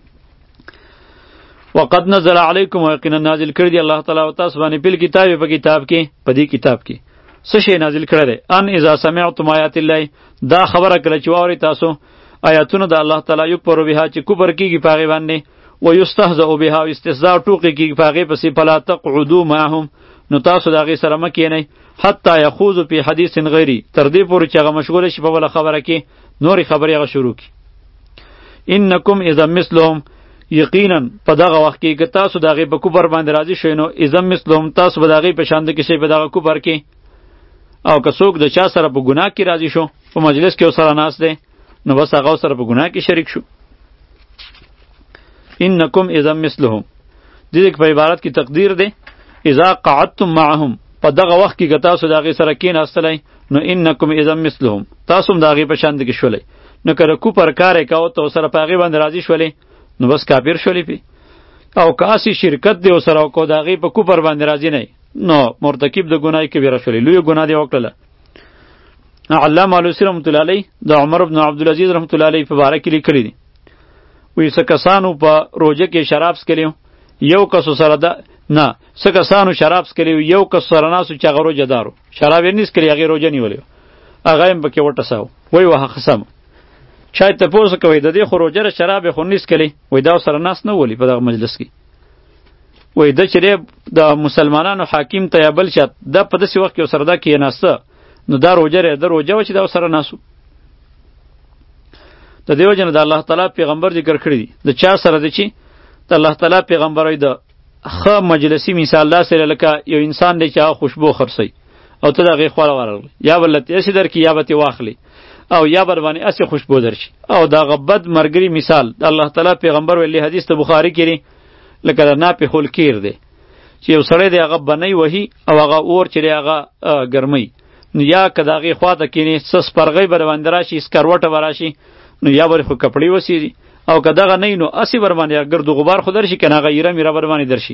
وقد نزل علیکم و یقینا نازل کړی دی الله تعالی او تاسو باندې په کتاب په کتاب کې په دې کتاب کې څه شی نازل کړی دی ان اذا سمعتم آیات الله دا خبره کله چې واورئ تاسو آیاتونه د الله تعالی یکفر بها چې کفر کېږي په هغې باندې و یستهزأ بها او استهزاء ټوکې کېږي په هغې پسې فلا تقعدوا معهم نو تاسو د هغې سره مه کښېنئ حتی یخوضوا فی حدیث غیري تر دې پورې چې هغه مشغوله شي په بله خبره کې نورې خبرې هغه شروع کړي انکم اذا مثلهم یقینا په دغه وخت کې که تاسو د هغې په کفر باندې راضي شئ نو اذا مثلهم تاسو به د هغې په شانده کې شئ په دغه کفر کې او که څوک د چا سره په ګناه کې راضي شو په مجلس کې ورسره ناست دی نو بس هغه سره په ګناه کې شریک شو انکم اذا مثلهم دې کې په عبارت کې تقدیر دی اذا قعدتم معهم په دغه وخت کې که تاسو د هغې سره کېناستلی نو انکم اذا مثلهم تاسو هم د هغې په شانده کې شولی نو که د کفر کار یې کوه ته ورسره په هغې باندې راضي شولې نو بس کافر شولی پی او کاسی شرکت دی ورسره وکړو د هغې په کفر باندې راضي نه نو مرتکب د ګناه کبیره شولی لویه ګناه دې وکړله علامه علوسي رحمت الله علیه د عمر بن عبدالعزیز رحمت الله علیه په باره کې لیکلي دي وایي څه کسانو په روژه کې شراب څکلی یو کسو سره د نه څه کسانو شراب څکلی یو کس سره ناستو چې هغه روژه دار و شراب یې نه څکلی هغې روژه نیولې هغه یې هم پکې وټساو وایي وهه خسم چای تپوس کوي د دې خو روژه ر شراب یې خو نه څکلی وایي دا سره ناست نه ولي په دغه مجلس کې وایي ده چې د مسلمانانو حاکم ته یا بل چا دا په داسې وخت کې ورسره دا کېناسته نو دا روژه د روژه وه چې دا ورسره ناسو د دې وجه نه د الله تعالی پیغمبر ذکر کړي دي د چا سره دی چې د الله تعالی پیغمبر وایي د ښه مجلسي مثال داسې لکه یو انسان دی چې هغه خوشبو خرڅوي او ته د هغې خواله ورغلی یا به لتې هسې درکړي یا به ترې واخلي او یا به باندې هسې خوشبو درشي او د هغه بد مرګري مثال د الله تعالی پیغمبر ویلي حدیث د بخاري کې دی لکه د ناپې خولکیر دی چې یو سړی دی هغه بنۍ وهي او هغه اور چې دی هغه ګرموي نو یا که د هغې خوا ته کښېنې څه سپرغۍ به باندې راشي سکروټه به راشي نو یا به خو کپړې وسېږي او که دغه نه وي نو هسې بر باندې ګرد و غبار خو درشي که نه هغه ایره میره بر باندې درشي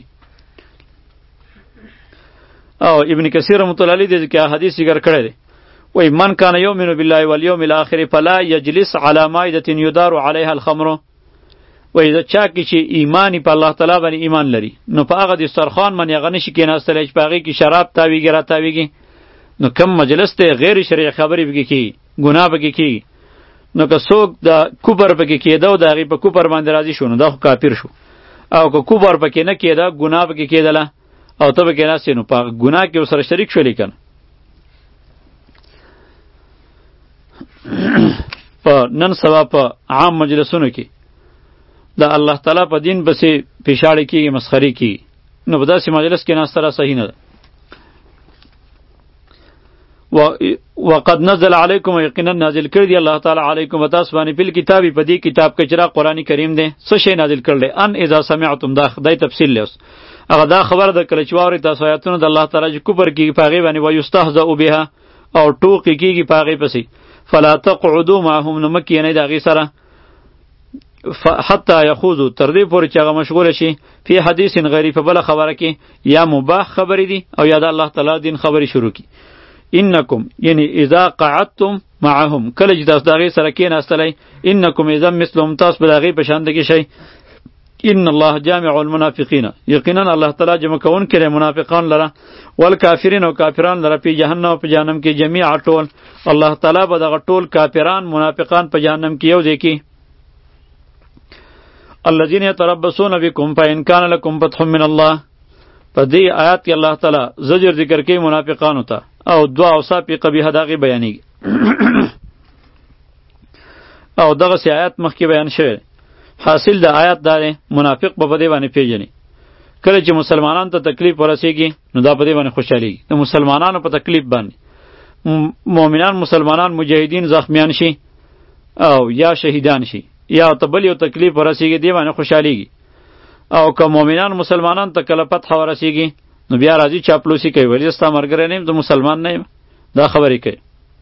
او ابن کثیر رحمت الله علیه دې کې حدیث ذکر کړی دی وایي من کان یؤمن بالله والیوم الاخر فلا یجلس علی مائدة یدار علیها الخمر وایي د چا کې چې ایمانی په الله تعالی باندې ایمان لري نو په هغه دسترخوان باندې هغه نشي کېناستلی چې په هغې کې شراب تاویږي را تاویږي نو کم مجلس دی غیر شرعي خبرې پکې کېږي ګناه پکې کېږي نو که څوک د کفر پکې کېده او د هغې په کفر باندې راضي شو نو دا خو کافر شو او که کفر پکې نه کېده ګناه پکې کېدله او ته پکې ناستې نو په ګناه کې ورسره شریک شولې که نه په نن سبا په عام مجلسونو کې د الله تعالی په دین پسې پیشاړې کېږي مسخرې کېږي نو په داسې مجلس کې ناسته را صحیح نه ده وقد نزل علیکم یقینا نازل کړی دی الله تعالی علیکم و تاسو باندې په کتاب په دې کتاب کې چې را قرآن کریم دی څه شی نازل کړل ان اذا سمعتم دا خدای تفصیل لوس هغه دا خبره ده کله چې واورئ تاسو آیاتونه د الله تعالی چې کفر کېږي په هغې باندې ویستهزأ بها او ټوکې کېږي په هغې پسې فلا تقعدوا معهم نو مه کښېنئ د هغې سره حتی یخوضو تر دې پورې چې هغه مشغوله شي فی حدیث غیري په بله خبره کې یا مباح خبرې دي او یا د الله تعالی دین خبرې شروع کړي انکم یعنی اذا قعدتم معهم کله چې تاسو د هغې سره کېناستلی انکم اذا مثلهم تاسو به د هغې په شانده کې شئ ان الله جامع المنافقین یقینا الله تعالی جمع کوونکی دی منافقان لره والکافرین او کافران لره په جهنم او په جهنم کې جمیعا ټول الله تعالی به دغه ټول کافران منافقان په جهنم کې یو ځای کړي الذين يتربصون بكم فإن كان لكم فتح من الله په دې آیات کې الله تعالی زجر ذکر کوي منافقانو ته او دعا اوصاف قبیحه دغه بیانېږي او دغه سی آیات مخکې بیان شوی حاصل د آیات دا دی منافق به په دې باندې پیژني کله چې مسلمانانو ته تکلیف ورسیږي نو دا په دې باندې خوشحالېږي د مسلمانانو په تکلیف باندې مؤمنان مسلمانان مجاهدین زخمیان شي او یا شهیدان شي یا ته بل یو تکلیف ورسیږي دې باندې خوشحالېږي او که مؤمنان مسلمانان ته کله فتح ورسیږي نو بیا راځي چاپلوسي کوي ولی ستا مرګره نه یم زه مسلمان نه یم دا خبرې کوي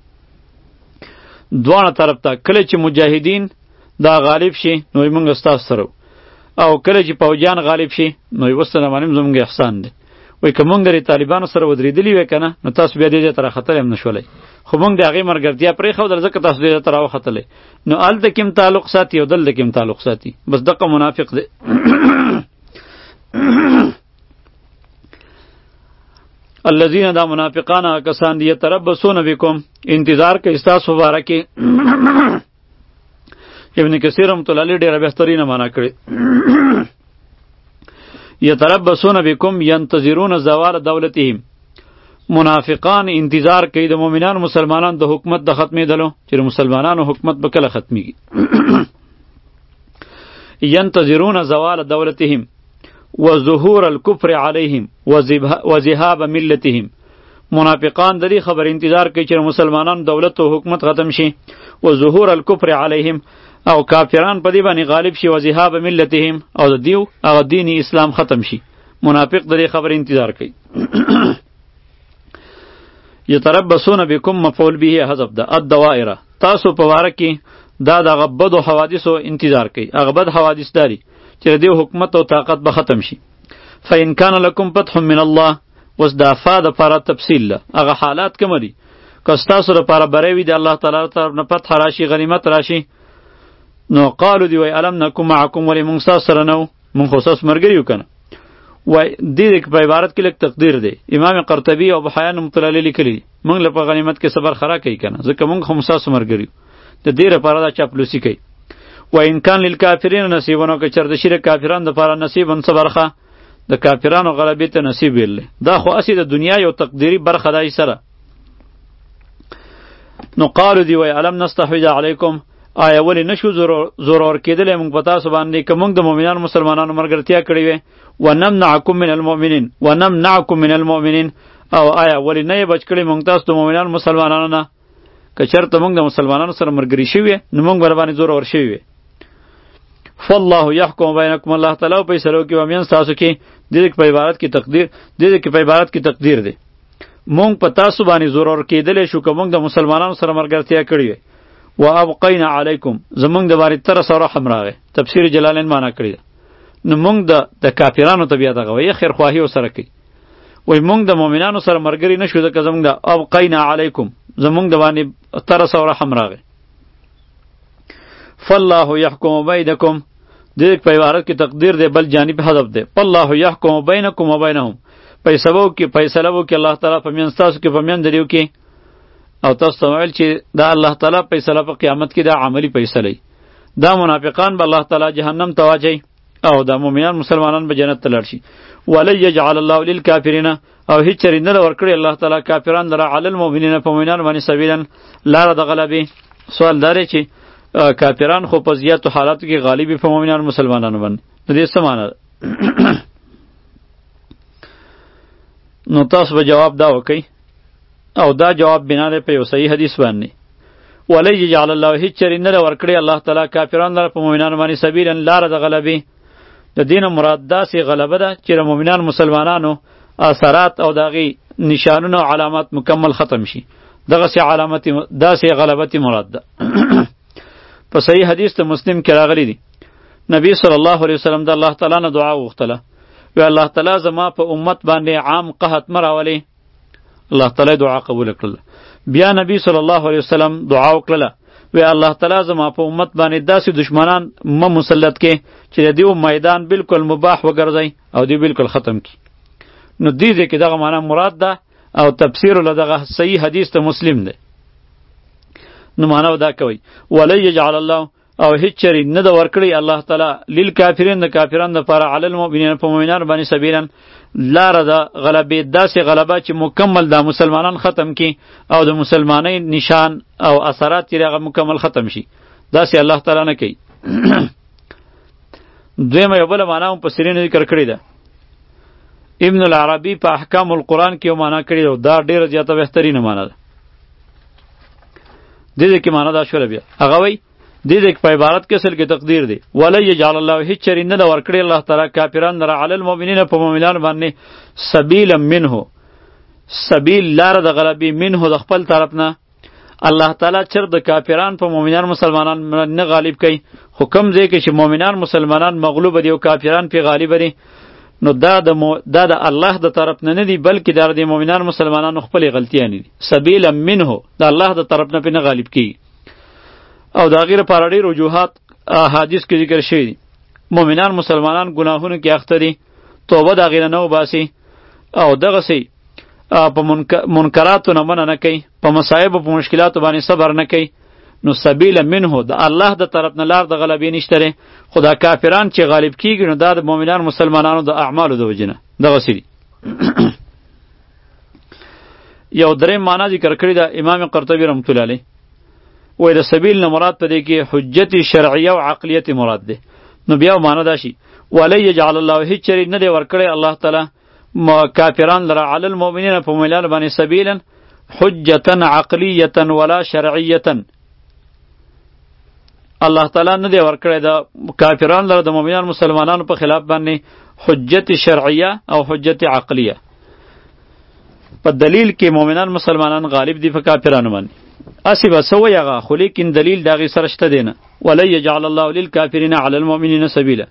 دواړه طرف ته کله چې مجاهدین دا غالب شي نو موږ ستاسو سره او کله چې پوجان غالب شي نو وسته باندې زموږ احسان دی وای که مونږ د طالبانو سره ودرېدلی وای کنه نو تاسو بیا دې ته راختلی هم نشولی خو مونږ د هغې مرګرتیا پرېښودل ځکه تاسو دې ته راوختلی نو هلته کې هم تعلق ساتي او دلته کې هم تعلق ساتي بس دقه منافق دی الذین دا منافقان هغه کسان دي یتربصون بکم انتظار کوي ستاسو په باره کې ابن کثیر رحمت الله علیه ډېره بهترینه معنا کړې یتربصون بکم ینتظرون زوال دولتهم منافقان انتظار کوي د مؤمنان مسلمانان د حکومت د ختمېدلو چې مسلمانانو حکومت به کله ختمیږي ینتظرون زوال دولتهم وظهور الكفر عليهم وذهاب ملتهم منافقان د دې خبر انتظار کوي چې مسلمانانو دولت او حکومت ختم شي وظهور الكفر عليهم او کافران په دې باندې غالب شي وذهاب ملتهم او د دیو او دین اسلام ختم شي منافق د دې خبر انتظار کوي یتربصون بكم مفعول به حذف ده الدوائر تاسو په واره کې دا د غبد او حوادثو انتظار کوي غبد حوادث داري چې د حکومت او طاقت به ختم شي فإن كان لكم فتح من الله وس دا فاده پر تفصیل له هغه حالات کوم دي که تاسو لپاره بریوي د الله تعالی طرف نه فتح راشي غنیمت راشي نو قالو دی وای علم نکم معکم ولی مونږ تاسو سره نو مونږ خو تاسو مرګری یو کنه وای دې په عبارت کې لیک تقدیر دی امام قرطبی او بحیان مطلع لیکلی مونږ له په غنیمت کې صبر خرا کوي کنه ځکه مونږ خو تاسو مرګری د دې لپاره دا چاپلوسی کوي و ان کان للکافرین نصیبونو که چر د شیر کافرانو لپاره نصیبن صبرخه د کافرانو غلبې ته نصیب ویل دا خو اسی د دنیا یو تقدیری برخه دای سره نو قالو دی وای علم نستحوذ علیکم آیا ولی نشو زور اور کېدلی موږ په تاسو باندې که موږ د مؤمنانو مسلمانانو ملګرتیا کړې وې ونمنعکم من المؤمنین ونمنعکم من المؤمنین او آیا ولی نه یې بچ کړی موږ تاسو د مؤمنانو مسلمانانو نه که چېرته موږ د مسلمانانو سره ملګري شوي نو موږ بر باندې زور اور شوي وې فالله یحکم بینکم الله تعالی په فیصلو کې به منځ تاسو کې د دې په عبارت کې تقدیر د دې په عبارت کې تقدیر دی موږ په تاسو باندې زور اور کېدلی شو که موږ د مسلمانانو سره ملګرتیا کړې وې و ابقینا علیکم زمونږ د بارې تر سره رحم راغی تفسیر جلالین معنا کړی ده نو موږ د د کافرانو ته بیا دغه وایي خیر خواهی ورسره کوي وایي موږ د مؤمنانو سره مرګري نه شو ځکه زمونږ د ابقینا علیکم زمونږ د باندې تر سره رحم راغی فالله یحکم بینکم د دې په عبارت کې تقدیر دی بل جانب حذف دی فالله یحکم بینکم و بینهم فیصلو کې فیصله وکړي الله تعالی په منځ تاسو کې په منځ دیو کې او تاسو ته ویل چې دا الله تعالی فیصله په قیامت کې دا عملی فیصله دا منافقان به الله تعالی جهنم ته واچي او دا مؤمنان مسلمانان به جنت ته لاړ شي ولی یجعل الله للکافرین او هیڅ چری نه ورکړي الله تعالی کافران لره علی المؤمنین په مؤمنان باندې سبیلا لار د غلبې سوال داره چې کافران خو په زیاتو حالاتو کې غالبی په مؤمنان مسلمانانو باندې نو دې څه معنی نو تاسو به جواب دا وکئ او دا جواب بنا دی په یو صحیح حدیث باندې ولی یجعل الله هیڅ چری نه ورکړي الله تعالی کافران لره په مؤمنانو باندې سبیلا لار د غلبې د دین مراد داسې غلبه ده چې د مؤمنان مسلمانانو اثرات او داغي نشانونه او علامات مکمل ختم شي دغه سي علامت داسې غلبت مراد ده په صحیح حدیث ته مسلم کې راغلی دی نبی صلی الله علیه وسلم د الله تعالی نه دعا وغوښتله وی الله تعالی زما په امت باندې عام قحط مراولي الله تعالی دعا قبول کړله بیا نبی صلی الله علیه وسلم دعا وکړله وی الله تعالی زما په امت باندې داسې دشمنان م مسلط کې چې د دیو میدان بالکل مباح وګرځي او دی بالکل ختم کی نو دې دې کې دغه معنا مراد ده او تفسیر له دغه صحیح حدیث ته مسلم ده نو معنا ودا کوي ولی یجعل الله او هیڅ چری نه د ورکړي الله تعالی للکافرین د کافرانو لپاره علی المؤمنین په مؤمنانو باندې سبیلا لار د غلبې داسې غلبه چې مکمل د مسلمانان ختم کی او د مسلمانۍ نشان او اثرات چې هغه مکمل ختم شي داسې الله تعالی نه کوي دویمه یو بل معنا هم مفسرین ذکر کړی ده ابن العربی په احکام القرآن کې یو معنا کړی ده دا ډیره زیاته بهترینه معنا ده د دې کې معنا دا شوله بیا هغه وایي دې دې په عبارت کې اصل کې تقدیر دی ولا یجعل الله هیڅ چری نه ورکړي الله تعالی کافران در علی المؤمنین په مؤمنان باندې سبیلا منه سبیل لار د غلبی منه د خپل طرف نه الله تعالی چر د کافران په مؤمنان مسلمانان نه غالب کوي حکم دی کې چې مؤمنان مسلمانان مغلوب دي او کافران په غالب دي نو دا د مو... دا د الله د طرف نه نه دی بلکې دا د مؤمنان مسلمانانو خپل غلطیاں دي سبیلا منه د الله د طرف نه په نه غالب کی او دا غیر پر اړې رجوحات احادیث کې ذکر شوی دي مؤمنان مسلمانان گناهونو کې اخته دي توبه دا غیر نه وباسي او دغه سي په منکراتو نه منع نه کوي په مصائب او په مشکلاتو باندې صبر نه کوي نو سبیل منه د الله د طرف نه لار د غلبې نشته خدا کافران چې غالب کیږي نو دا د مؤمنان مسلمانانو د اعمالو د وجنه دغه سری یو درې معنا ذکر کړی دا امام قرطبی رحمت الله علیه وای د سبیل نه مراد ته دی کې حجت شرعیه او عقلیت مراد ده نو بیا معنا دا شي ولی یجعل الله هیڅ چری نه دی ورکړی الله تعالی کافران لره علی المؤمنین په مؤمنان باندې سبیلا حجتا عقلیه ولا شرعیه الله تعالی نه دی ورکړی د کافران لره د مؤمنان مسلمانانو په خلاف باندې حجت شرعیه او حجت عقلیه په دلیل کې مؤمنان مسلمانان غالب دي په کافرانو باندې اسی به سو یغه خو لیکن دلیل دغه سره شته دینه ولی یجعل الله للکافرین علی المؤمنین سبیلا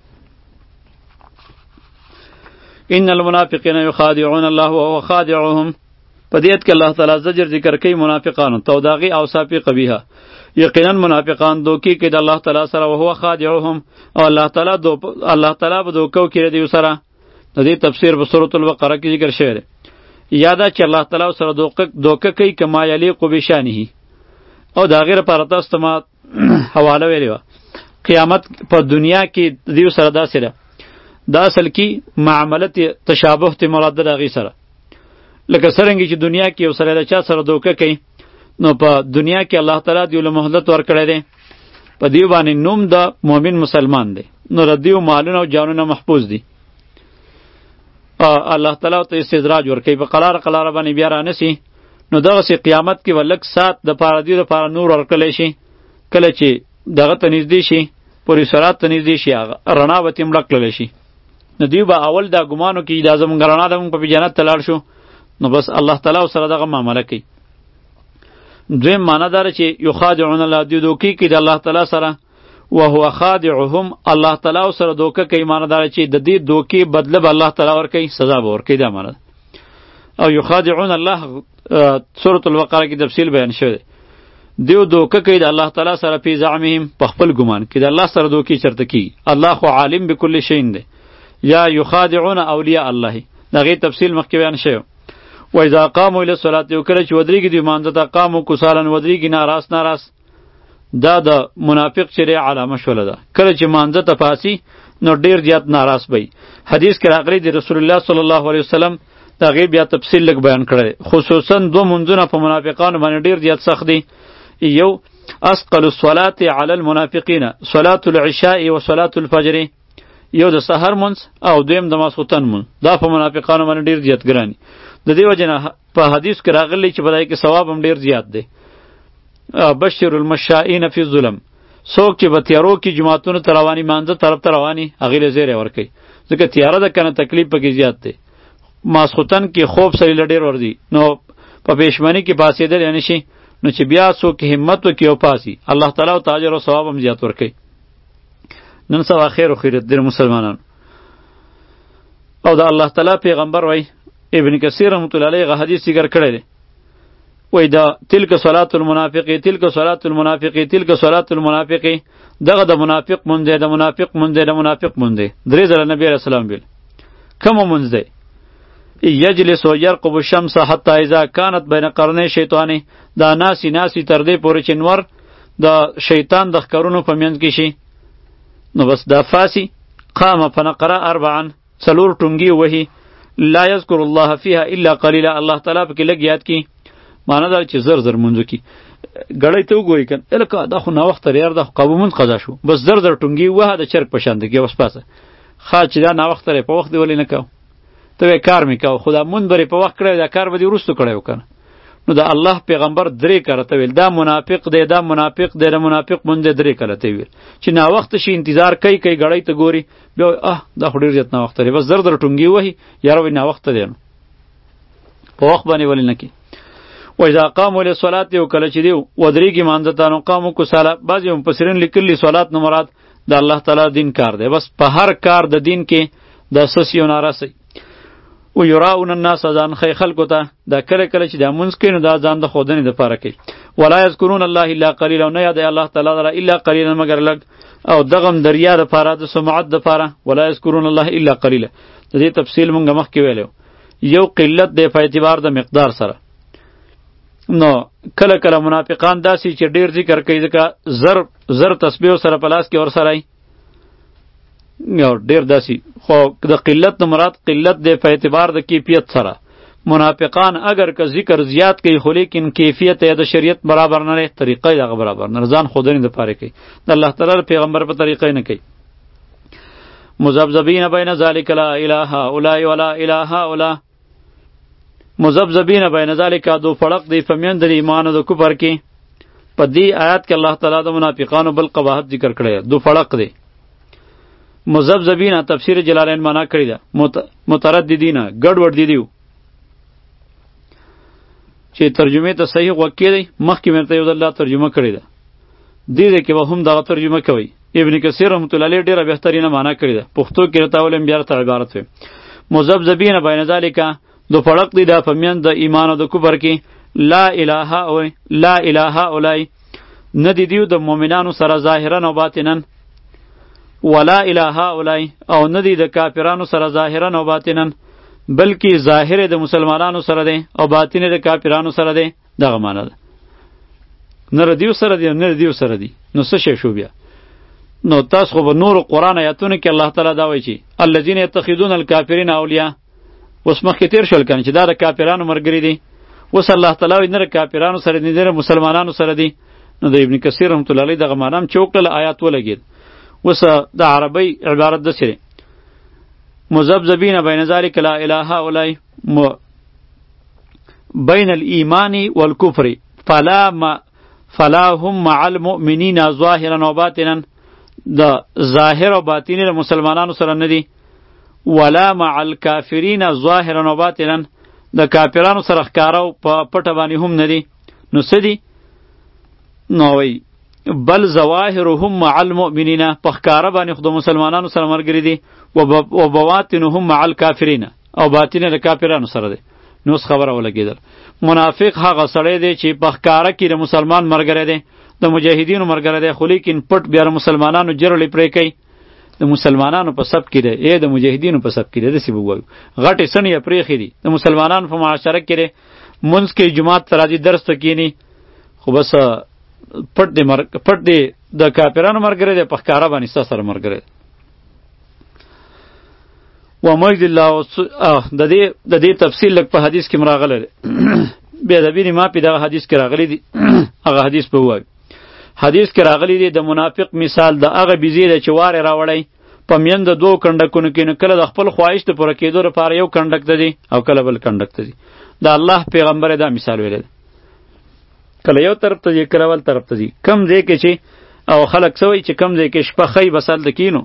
ان المنافقین یخادعون الله وهو خادعهم پدیت کې الله تعالی زجر ذکر کوي منافقانو تو داغي اوصاف قبیحه یقینا منافقان دوکي کې د الله تعالی سره او هو خادعهم او الله تعالی دو الله تعالی به دوکو کې دی سره د دې تفسیر په سورۃ البقره کې ذکر شوی دی یاده چې الله تعالی سره دوکه دوکه کوي کما یلیق بشانه او دا غیر پر تاسو ما حواله ویلی و قیامت په دنیا کې دیو سره داسې ده دا اصل کې معاملت تشابه ته مراد ده غي سره لکه څنګه چې دنیا کې یو سره چا سره دوکه کوي نو په دنیا کې الله تعالی دیو له مهلت ورکړی دی په دیو باندې نوم د مؤمن مسلمان دی نو ردیو مالونه او جانونه محفوظ دي الله تعالی ته استدراج ورکوي په قلار قلار باندې بیا رانسی نو دغه سي قیامت کې ولک سات د پاره دی د پاره نور ورکړی شي کله چې دغه ته نږدې شي پوری سرات ته نږدې شي هغه رڼا به تیم لکړل شي نو دیو به اول دا ګمانو کې د زمونږ رڼا د مونږ په جنت ته لاړ شو نو بس الله تعالی سره دغه معامله کوي دویم معنی دار چې یخادعون الله دی دوکي کې د الله تعالی سره وهو خادعهم الله تعالی سره دوکه کوي معنی دار چې د دې دوکي بدله به الله تعالی ورکوي سزا به ورکوي دا معنی او یخادعون الله سورۃ البقره کې تفصیل بیان شوی دیو دوکه کوي د الله تعالی سره په زعمهم په خپل ګمان کې د الله سره دوکي چرته کی الله خو عالم بكل شیء دی یا یخادعون اولیاء الله دغه تفصیل مخکې بیان شوی و اذا قاموا الى الصلاه وکړه چې ودریږي دی مانځه ته قامو کوسالن ودریږي ناراس ناراس دا د منافق چره علامه شوله ده کله چې مانځه ته پاسی نو ډیر زیات ناراس وي حدیث کې راغلی دی رسول الله صلی الله علیه وسلم دا غي بیا تفصیل لګ بیان کړی خصوصا دو منځونه په منافقانو باندې ډیر زیات سخت دي یو اسقل الصلاه علی المنافقین صلاه العشاء و صلاه الفجر یو د سحر منځ او دویم د ماسخوتن منځ دا په منافقانو باندې ډیر زیات ګرانی د دې وجنه په حدیث کې راغلی چې بدای کې ثواب هم ډیر زیات دی بشر المشائین فی الظلم څوک چې به تیارو کې جماعتونو ته رواني مانځه طرف ته رواني هغې له زیری ورکوي ځکه تیاره ده که نه تکلیف پکې زیات دی ماسخوتن کې خوب سړي له ډېر ورځي نو په پېشمني کې پاسېدلی نه شي نو چې بیا څوک همت وکړي او پاسي الله تعالی ورته اجر او ثواب هم زیات ورکوي نن سبا خیر و خیرت دی مسلمانانو او د الله تعالی پیغمبر وای ابن کثیر رحمت الله علیه حدیث ذکر کړی دی وای دا تلک صلات المنافق تلک صلات المنافق تلک صلات المنافق دغه د منافق مونږ دی د منافق مونږ دی د منافق مونږ دی درې ځله نبی رسول الله بیل کوم مونږ دی یجلس و یرقب الشمس حتی اذا كانت بین قرنی شیطانی دا ناسی ناسی تر دې پورې چې نور د شیطان د ښکرونو په منځ کې شي نو بس دا فاسی قام فنقرا اربعا څلور ټونګي وهي لا یذکر الله فيها الا قليلا الله تعالی په کې لګ یاد کی معنی دا چې زر زر منځو کی غړی ته وګورئ کنه الکه دا خو نو وخت ریار د قبومون قضا شو بس زر زر ټونګي وه د چرګ په شان دی اوس پاسه خا چې دا نو وخت ری په وخت دی ولې نه کاو ته کار میکاو خدا مون بری په وخت کړی دا کار به دی ورستو کړی وکنه نو د الله پیغمبر درې کرته ویل دا منافق دی دا منافق دی دا منافق مونږ درې کرته ویل چې نا وخت شي انتظار کوي کوي غړی ته ګوري بیا اه دا خو ډیر زیات نا وخت لري بس زر در ټونګي وهي یاره وای نا وخت دی نو په وخت باندې ولې نه کی و اذا قاموا للصلاه یو کله چې دی ودریږي مانځه ته نو قامو کو صلات بعضی مفسرین لیکلي صلات نو مراد د الله تعالی دین کار دی بس په هر کار د دین کې د سس یو ناراسي و یراون الناس ځان خی خلکو ته دا کله کله چې د منځ کې نو دا ځان د خودنې د پاره کوي ولا یذکرون الله الا قلیلا نه یاد الله تعالی دره الا قلیلا مگر لګ او دغم دریا د پاره د سمعت د پاره ولا یذکرون الله الا قلیلا د دې تفصیل مونږ مخکې ویلو یو قلت دی په اعتبار د مقدار سره نو کله کله منافقان داسي چې ډیر ذکر کوي ځکه زر زر تسبیح سره پلاس کې ور سره یو ډیر داسي خو د قلت نه مراد قلت دی په اعتبار د کیفیت سره منافقان اگر که ذکر زیات کوي خو لیکن کیفیت یې د شریعت برابر نه لري طریقې دغه برابر نه ځان خودنی د پاره کوي د الله تعالی پیغمبر په طریقې نه کوي مذبذبین بین ذلک لا اله الا ولا اله الا مذبذبین بین ذلک دو فرق دی فمیند د ایمان او د کفر کې په دې آیات کې الله تعالی د منافقانو بل قباحت ذکر کړی دو فرق دی مذبذبین تفسیر جلالین معنا کړی ده مترددین ګډوډ دي دیو چې ترجمه ته صحیح وکړي دی مخکې مرته یو الله ترجمه کړی ده دې دې کې به هم دغه ترجمه کوي ابن کثیر رحمت الله علیه ډیره بهترینه معنا کړی ده پښتو کې رتاولم بیا ته عبارت وي مذبذبین بین ذالک دو فرق دی دا فمیند د ایمان او د کفر کې لا اله او لا اله اولای ندی دیو د مؤمنانو سره ظاهرا او باطنا ولا اله اولای او ندی د کافرانو سره ظاهرا او باطنا بلکې ظاهر د مسلمانانو سره دی او باطن د کافرانو سره دی دغه معنی ده نه ردیو سره دی نه ردیو سره دی نو څه شی شو بیا نو تاسو خو به نور قرآن آیاتونه کې الله تعالی دا وایي چې الذین یتخذون الکافرین اولیاء اوس مخکې تیر شول کنه چې دا د کافرانو مرګري دي اوس الله تعالی وایي نه د کافرانو سره دی نه د مسلمانانو سره دی نو د ابن کثیر رحمت الله علیه دغه معنی هم چوکړل آیات ولګید اوس د عربی عبارت د سره مذبذبین بین ذلک لا اله الا بین الایمان والکفر فلا ما فلا هم مع المؤمنین ظاهرا و باطنا د ظاهر او باطن د مسلمانانو سره نه دي ولا مع الکافرین ظاهرا و باطنا د کافرانو سره ښکارا او په پټه باندې هم نه دي نو څه دي نو وی بل ظواهرهم مع المؤمنین په ښکارا باندې خو د مسلمانانو سره مرګري دي و بواطنهم مع الکافرین او باطن د کافرانو سره دی نو څه خبره ولګیدل منافق هغه سړی دی چې په ښکارا کې د مسلمان مرګری دی د مجاهدینو مرګری دی خو لیکن پټ بیا د مسلمانانو جرړې پرې کوي د مسلمانانو په سب کې دی ای د مجاهدینو په سب کې دی داسې به ووایو غټې سڼې یې پرېښې دي د مسلمانانو په معاشره کې دی منځ کې جومات ته راځي درس ته کښېني خو بس پټ دی مرګ پټ دی د کافرانو مرګری دی په ښکارا باندې ستا سره مرګری دی و مجد الله د دې د دې تفصیل لک په حدیث کې مراغله ده به د بینی ما په دغه حدیث کې راغلی دی هغه حدیث په وای حدیث کې راغلی دی د منافق مثال د هغه بيزي د چواره راوړی په میند دوه کندکونو کې نو کله د خپل خواهش ته پوره کېدو لپاره یو کندک دی او کله بل کندک دی د الله پیغمبر دا مثال ویل کله یو طرف ته دی کله بل طرف ته دی کم ځای کې چې او خلک سوي چې کم ځای کې شپه خی بسل دکینو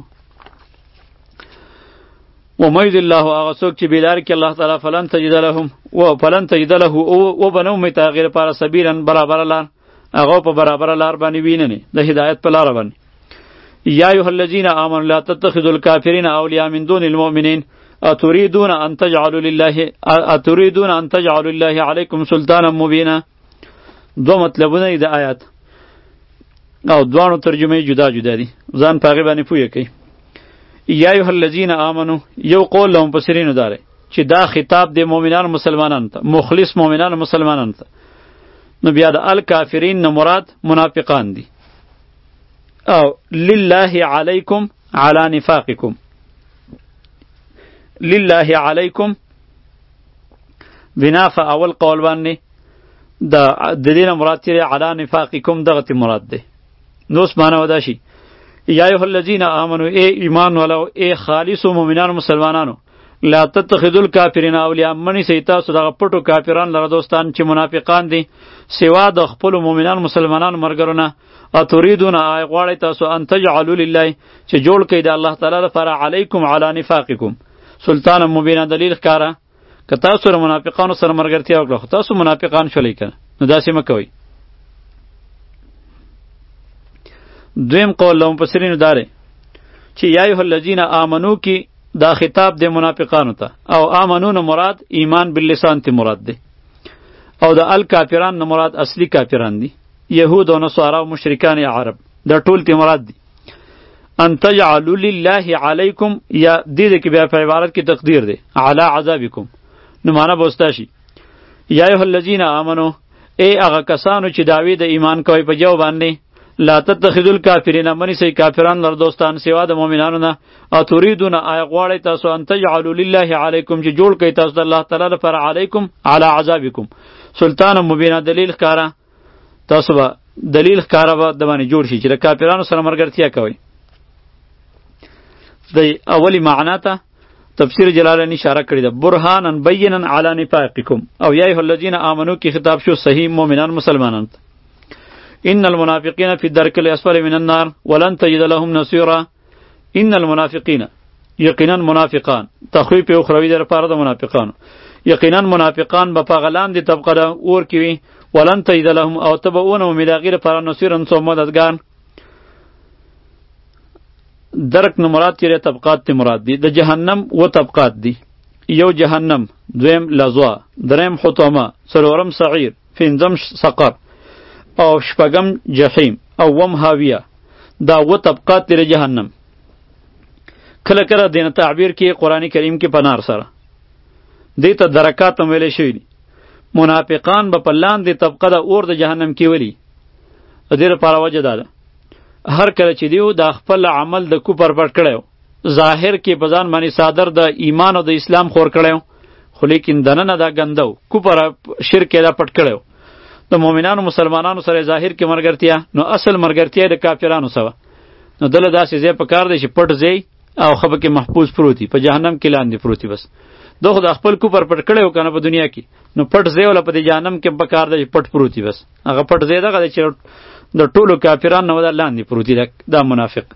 ومید الله هغه څوک چې بیدار کې الله تعالی فلن تجد لهم و فلن تجد له او بنو می تغیر پر سبیلا برابر لار هغه په برابر لار باندې ویننه د هدایت په لار باندې یا ایها الذین آمنوا لا تتخذوا الکافرین اولیاء من دون المؤمنین اتريدون ان تجعلوا لله اتريدون ان تجعلوا لله علیکم سلطانا مبینا دو مطلبونه د آیات او دوانو ترجمه جدا جدا دي ځان پاغي باندې پوهه کوي یا ایها الذین آمنو یو قول له مفسرینو داره چې دا خطاب د مؤمنانو مسلمانانو ته مخلص مؤمنانو مسلمانانو ته نو بیا د الکافرین نه مراد منافقان دي او لله علیکم علی نفاقکم لله علیکم بنا په اول قول باندې د دې نه مراد چې علی نفاقکم دغه مراد ده نو اس معنی ودا شي یا ایها الذین آمنو ای ایمان ولو ای خالص مومنان مسلمانانو لا تتخذوا الکافرین اولیاء، منی سئ تاسو دغه پټو کافران لره دوستان چې منافقان دي، سوا د خپلو مؤمنان مسلمانانو ملګرو نه. اتریدون آی غواړئ تاسو ان تجعلوا لله چې جوړ کړئ د الله تعالی لپاره علیکم علی نفاقکم سلطانا مبینا دلیل ښکاره. که تاسو له منافقانو سره ملګرتیا وکړه خو تاسو منافقان شولئ که نو داسې مه کوئ. دویم قول له مفسرینو دا دی چې یا ایها الذین آمنو کې دا خطاب دی منافقانو ته، او آمنون مراد ایمان باللسان تی مراد دی، او د الکافران مراد اصلی کافران دی، یهود و نصارا و مشرکان عرب دا ټول تی مراد دی. ان تجعلوا لله علیکم یا دې دې کې بیا په عبارت کې تقدیر دی علی عذابکم، نو معنی بوستا شي یا ایها الذین آمنو ای هغه کسانو چې دعوی د ایمان کوي په جو باندې، لا تتخذوا الکافرین منی سي کافران لر دوستان سوا د مؤمنانو نه. اتریدون آی غواړئ تاسو ان تجعلوا لله علیکم چې جوړ کړئ تاسو د الله تعالی لپاره علیکم علی عذابکم سلطان مبینا دلیل ښکاره، تاسو به دلیل ښکاره به د باندې جوړ شي چې د کافرانو سره ملګرتیا کوئ. د اولی معنا ته تفسیر جلالین اشاره کړې ده، برهانا بینا علی نفاقکم، او یا ایها الذین آمنو کې خطاب شو صحیح مؤمنان مسلمانان ته. ان المنافقین فی الدرک الاسفل من النار ولن تجد لهم نصیرا. ان المنافقین یقینا منافقان، تخویف اخروی در پاره د منافقانو، یقینا منافقان به په غلاندې طبقه ده اور کې وي، ولن تجد لهم او تبعون امید غیر پر نصیرا څو مددگار. درک نه مراد چیرې طبقات تی مراد دي، د جهنم و طبقات دي، یو جهنم، دویم لظوا، دریم حطمه، څلورم سعیر، پنځم سقر، او شپږم جحیم، اوم هاویه. دا و طبقات دی جهنم. کله کله دینه تعبیر کې قرآن کریم کې پنار سره دې ته درکات هم ویلی شوي دي. منافقان به په لاندې طبقه د اور د جهنم کې ولي. د دې لپاره وجه دا ده هر کله چې دیو د خپل عمل د کوپر پټ کړی، ظاهر کې په ځان باندې صادر د ایمان او د اسلام خور کړی، خو لیکن دننه دا ګنده کوپر شرک دا پټ کړی. د مؤمنانو مسلمانانو سره ظاهر کې مرګرتیا، نو اصل مرګرتیا د کافرانو سره. نو دله داسې ځای په کار دی چې پټ ځای او خبه کې محفوظ پروتي، په جهنم کې لاندې پروتي. بس دو خو د خپل کوپر پټ کړی و کنه په دنیا کې، نو پټ ځای ولا په جهنم کې په کار دی چې پټ پروتي. بس هغه پټ ځای دغه دی چې د ټولو کافرانو نه لاندې پروتي دا منافق.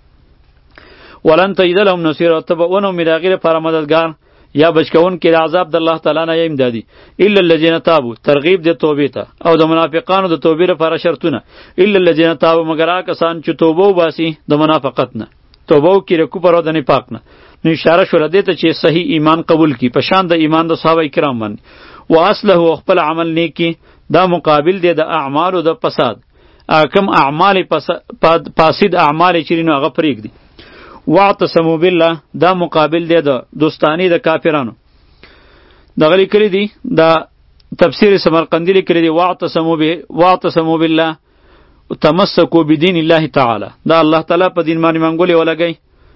ولن تجد لهم نصیرا، تبعون امید غیر پر مددگار یا بچکون کې د عذاب د الله تعالی نه امدادي. الا الذين تابوا، ترغیب د توبې ته، او د منافقانو د توبې لپاره شرطونه. الا الذين تابوا، مگر هغه کسان چې توبه وباسي د منافقت نه، توبه وکړي د کفر او د نفاق نه. نو اشاره شوله دې ته چې صحیح ایمان قبول کړي په شان د ایمان د صحابه کرام باندې. واصله خپل عمل نیک کړي، دا مقابل دی د اعمالو د فساد. کم اعمال فاسد اعمال چې نو هغه پرېږدي. واعتصموا بالله، دا مقابل دی د دوستانی د کافرانو. دغه لیکلی دی دا تفسیر سمرقندی لیکلی دی واعتصموا به واعتصموا بالله تمسكوا بدین الله تعالی، دا الله تعالی په دین باندې منګولې ولګي.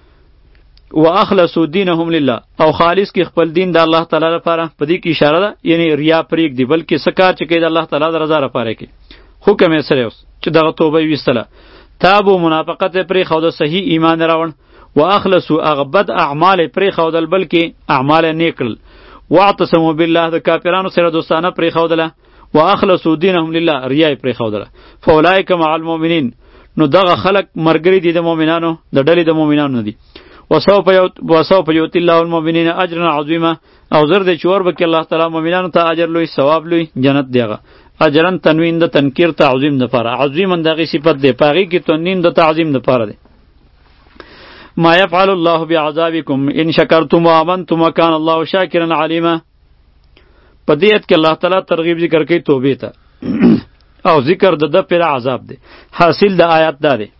واخلصوا دینهم لله، او خالص کی خپل دین د الله تعالی لپاره. په دې کې اشاره ده یعنی ریا پرېږدي، بلکې سکار چې کوي د الله تعالی د رضا لپاره کوي. حکم یې سره اوس چې دغه توبه ویستله، تابو منافقت پرې خو د صحیح ایمان راوړ، واخلصوا اغبد اعمال پرې خودل بلکې اعمال نیکل. واعتصموا بالله، د کافرانو سره دوستانه پرې خودله. واخلصوا دینهم لله، ریا پرې خودله. فاولئک مع المؤمنین، نو دغه خلق مرګری دي د مؤمنانو، د ډلې د مؤمنانو نه دي. وسوف یوت وسوف یؤتی الله المؤمنین اجرا عظیما، او زر دې چور بک الله تعالی مؤمنانو ته اجر لوی، ثواب لوی، جنت دیغه. اجرن تنوین د تنکیر تعظیم د پاره، عظیم دغه صفت دی، پاغي کې تنوین د تعظیم د پاره دی. ما يفعل الله بعذابكم ان شکرتم وآمنتم وكان الله شاکرا علیما. په دې آیت کې الله تعالی ترغیب ذکر کوي توبې ته او ذکر د د پر عذاب دی. حاصل د آیات دا دی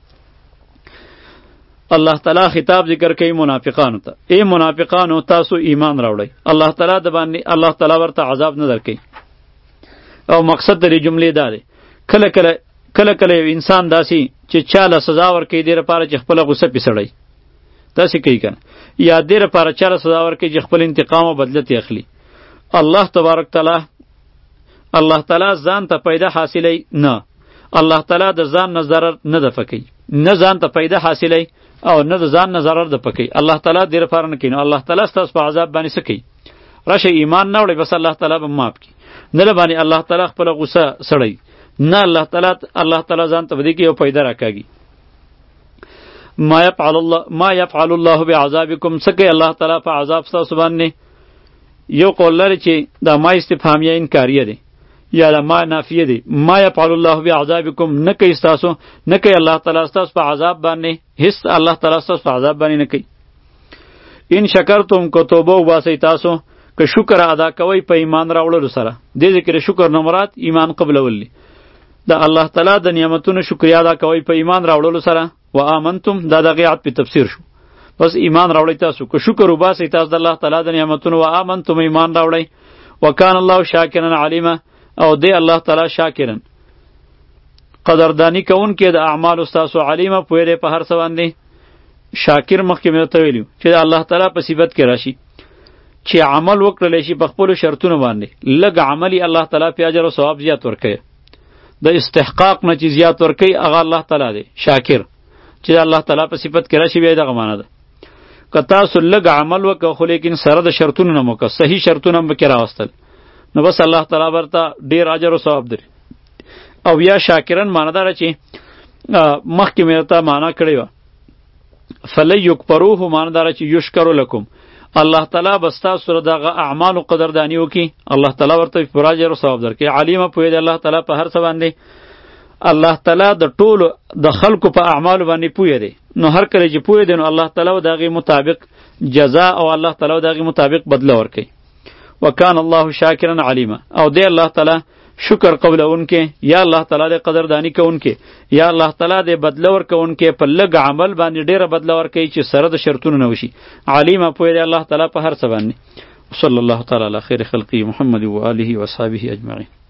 الله تعالی خطاب ذکر کوي منافقانو ته، ای منافقانو تاسو ایمان راوړئ، الله تعالی د باندې الله تعالی ورته عذاب نه درکوي. او مقصد د دې جملې دا دی کله کله کله کله یو انسان داسې چې چاله سزا ورکوي دې لپاره چې خپله غصه پې سړی داسې کوي که نه، یا دې لپاره چاله سزا ورکوي چې خپل انتقام او بدلت یې اخلي. الله تبارک تعالی الله تعالی ځان ته پیدا حاصلی نه، الله تعالی د ځان نه ضرر نه دفع کوي، نه ځان ته پیدا حاصلی او نه د ځان نه ضرر د پکې الله تعالی دې لپاره نه کوي. نو الله تعالی ستاسو په عذاب باندې څه کوي؟ راشه ایمان نه وړئ بس الله تعالی به معاف کړي. نه باندې الله تعالی خپله غصه سړی نه الله تعالی الله تعالی ځان ته بدی کې یو پیدا راکاږي. ما يفعل الله ما يفعل الله بعذابكم سکه الله تعالی په عذاب تاسو باندې. یو قول لري چې دا ما استفهامیه انکاریه دی یا دا ما نافیه دی. ما يفعل الله بعذابكم نه کوي تاسو نه کوي الله تعالی تاسو په عذاب باندې هیڅ الله تعالی تاسو په عذاب باندې نه کوي. ان شکرتم کو توبه وباسئ تاسو که شکر ادا کوئ په ایمان راوړلو سره. دې ذکر شکر نه مراد ایمان قبلول دی. دا الله تعالی د نعمتونو شکریا ادا کوئ په ایمان راوړلو سره. و آمنتم دا د غیات په تفسیر شو. بس ایمان راوړی تاسو که شکر وباسئ تاسو د الله تعالی د نعمتونو. و آمنتم ایمان راوړی. وکان الله شاکرا علیما او دی الله تعالی شاکرن قدردانی کون کې د اعمال استاسو علیمه پوی دی په هر څه باندې. شاکر مخکې مې ته ویلو چې د الله تعالی په صفت کې راشي چې عمل وکړلی شي په خپلو شرطونو باندې لږ عملی الله تعالی په اجر او ثواب زیات ورکوي. د استحقاق نه چې زیات ورکوي هغه الله تعالی دی شاکر چې د الله تعالی په صفت کې راشي. بیا دغه معنی ده که تاسو لږ عمل وکړه خو لیکن سره د شرطونو نه مو که صحیح شرطونه هم پکې راوستل نو بس الله تعالی ورته ډیر اجر او ثواب دري. او یا شاکرن معنی داره چې مخکې مې ته معنی کړې وه فلی یکبروه معنی داره چې یشکرو لکم الله تعالی بس تاسو سره دغه اعمالو قدرداني وکړي الله تعالی ورته پوره اجر او ثواب درکړي. علیمه پوهې دی الله تعالی په هر څه باندې. الله تعالی د ټولو د خلکو په اعمالو باندې پوهه دی. نو هر کله چې پوهه دی نو الله تعالی د هغې مطابق جزا او الله تعالی د هغې مطابق بدله ورکوي. وکان الله شاکرا علیما او دی الله تعالی شکر قبلونکې یا الله تعالی د قدردانی کوونکې یا الله تعالی د بدله ورکوونکې په لږ عمل باندې ډیره بدله ورکوي چې سره د شرطونو نه وشي. علیمه پوهه دی الله تعالی په هر څه باندې. صلی الله تعالی علی خیر خلقی محمد و آله و اصحابه اجمعین.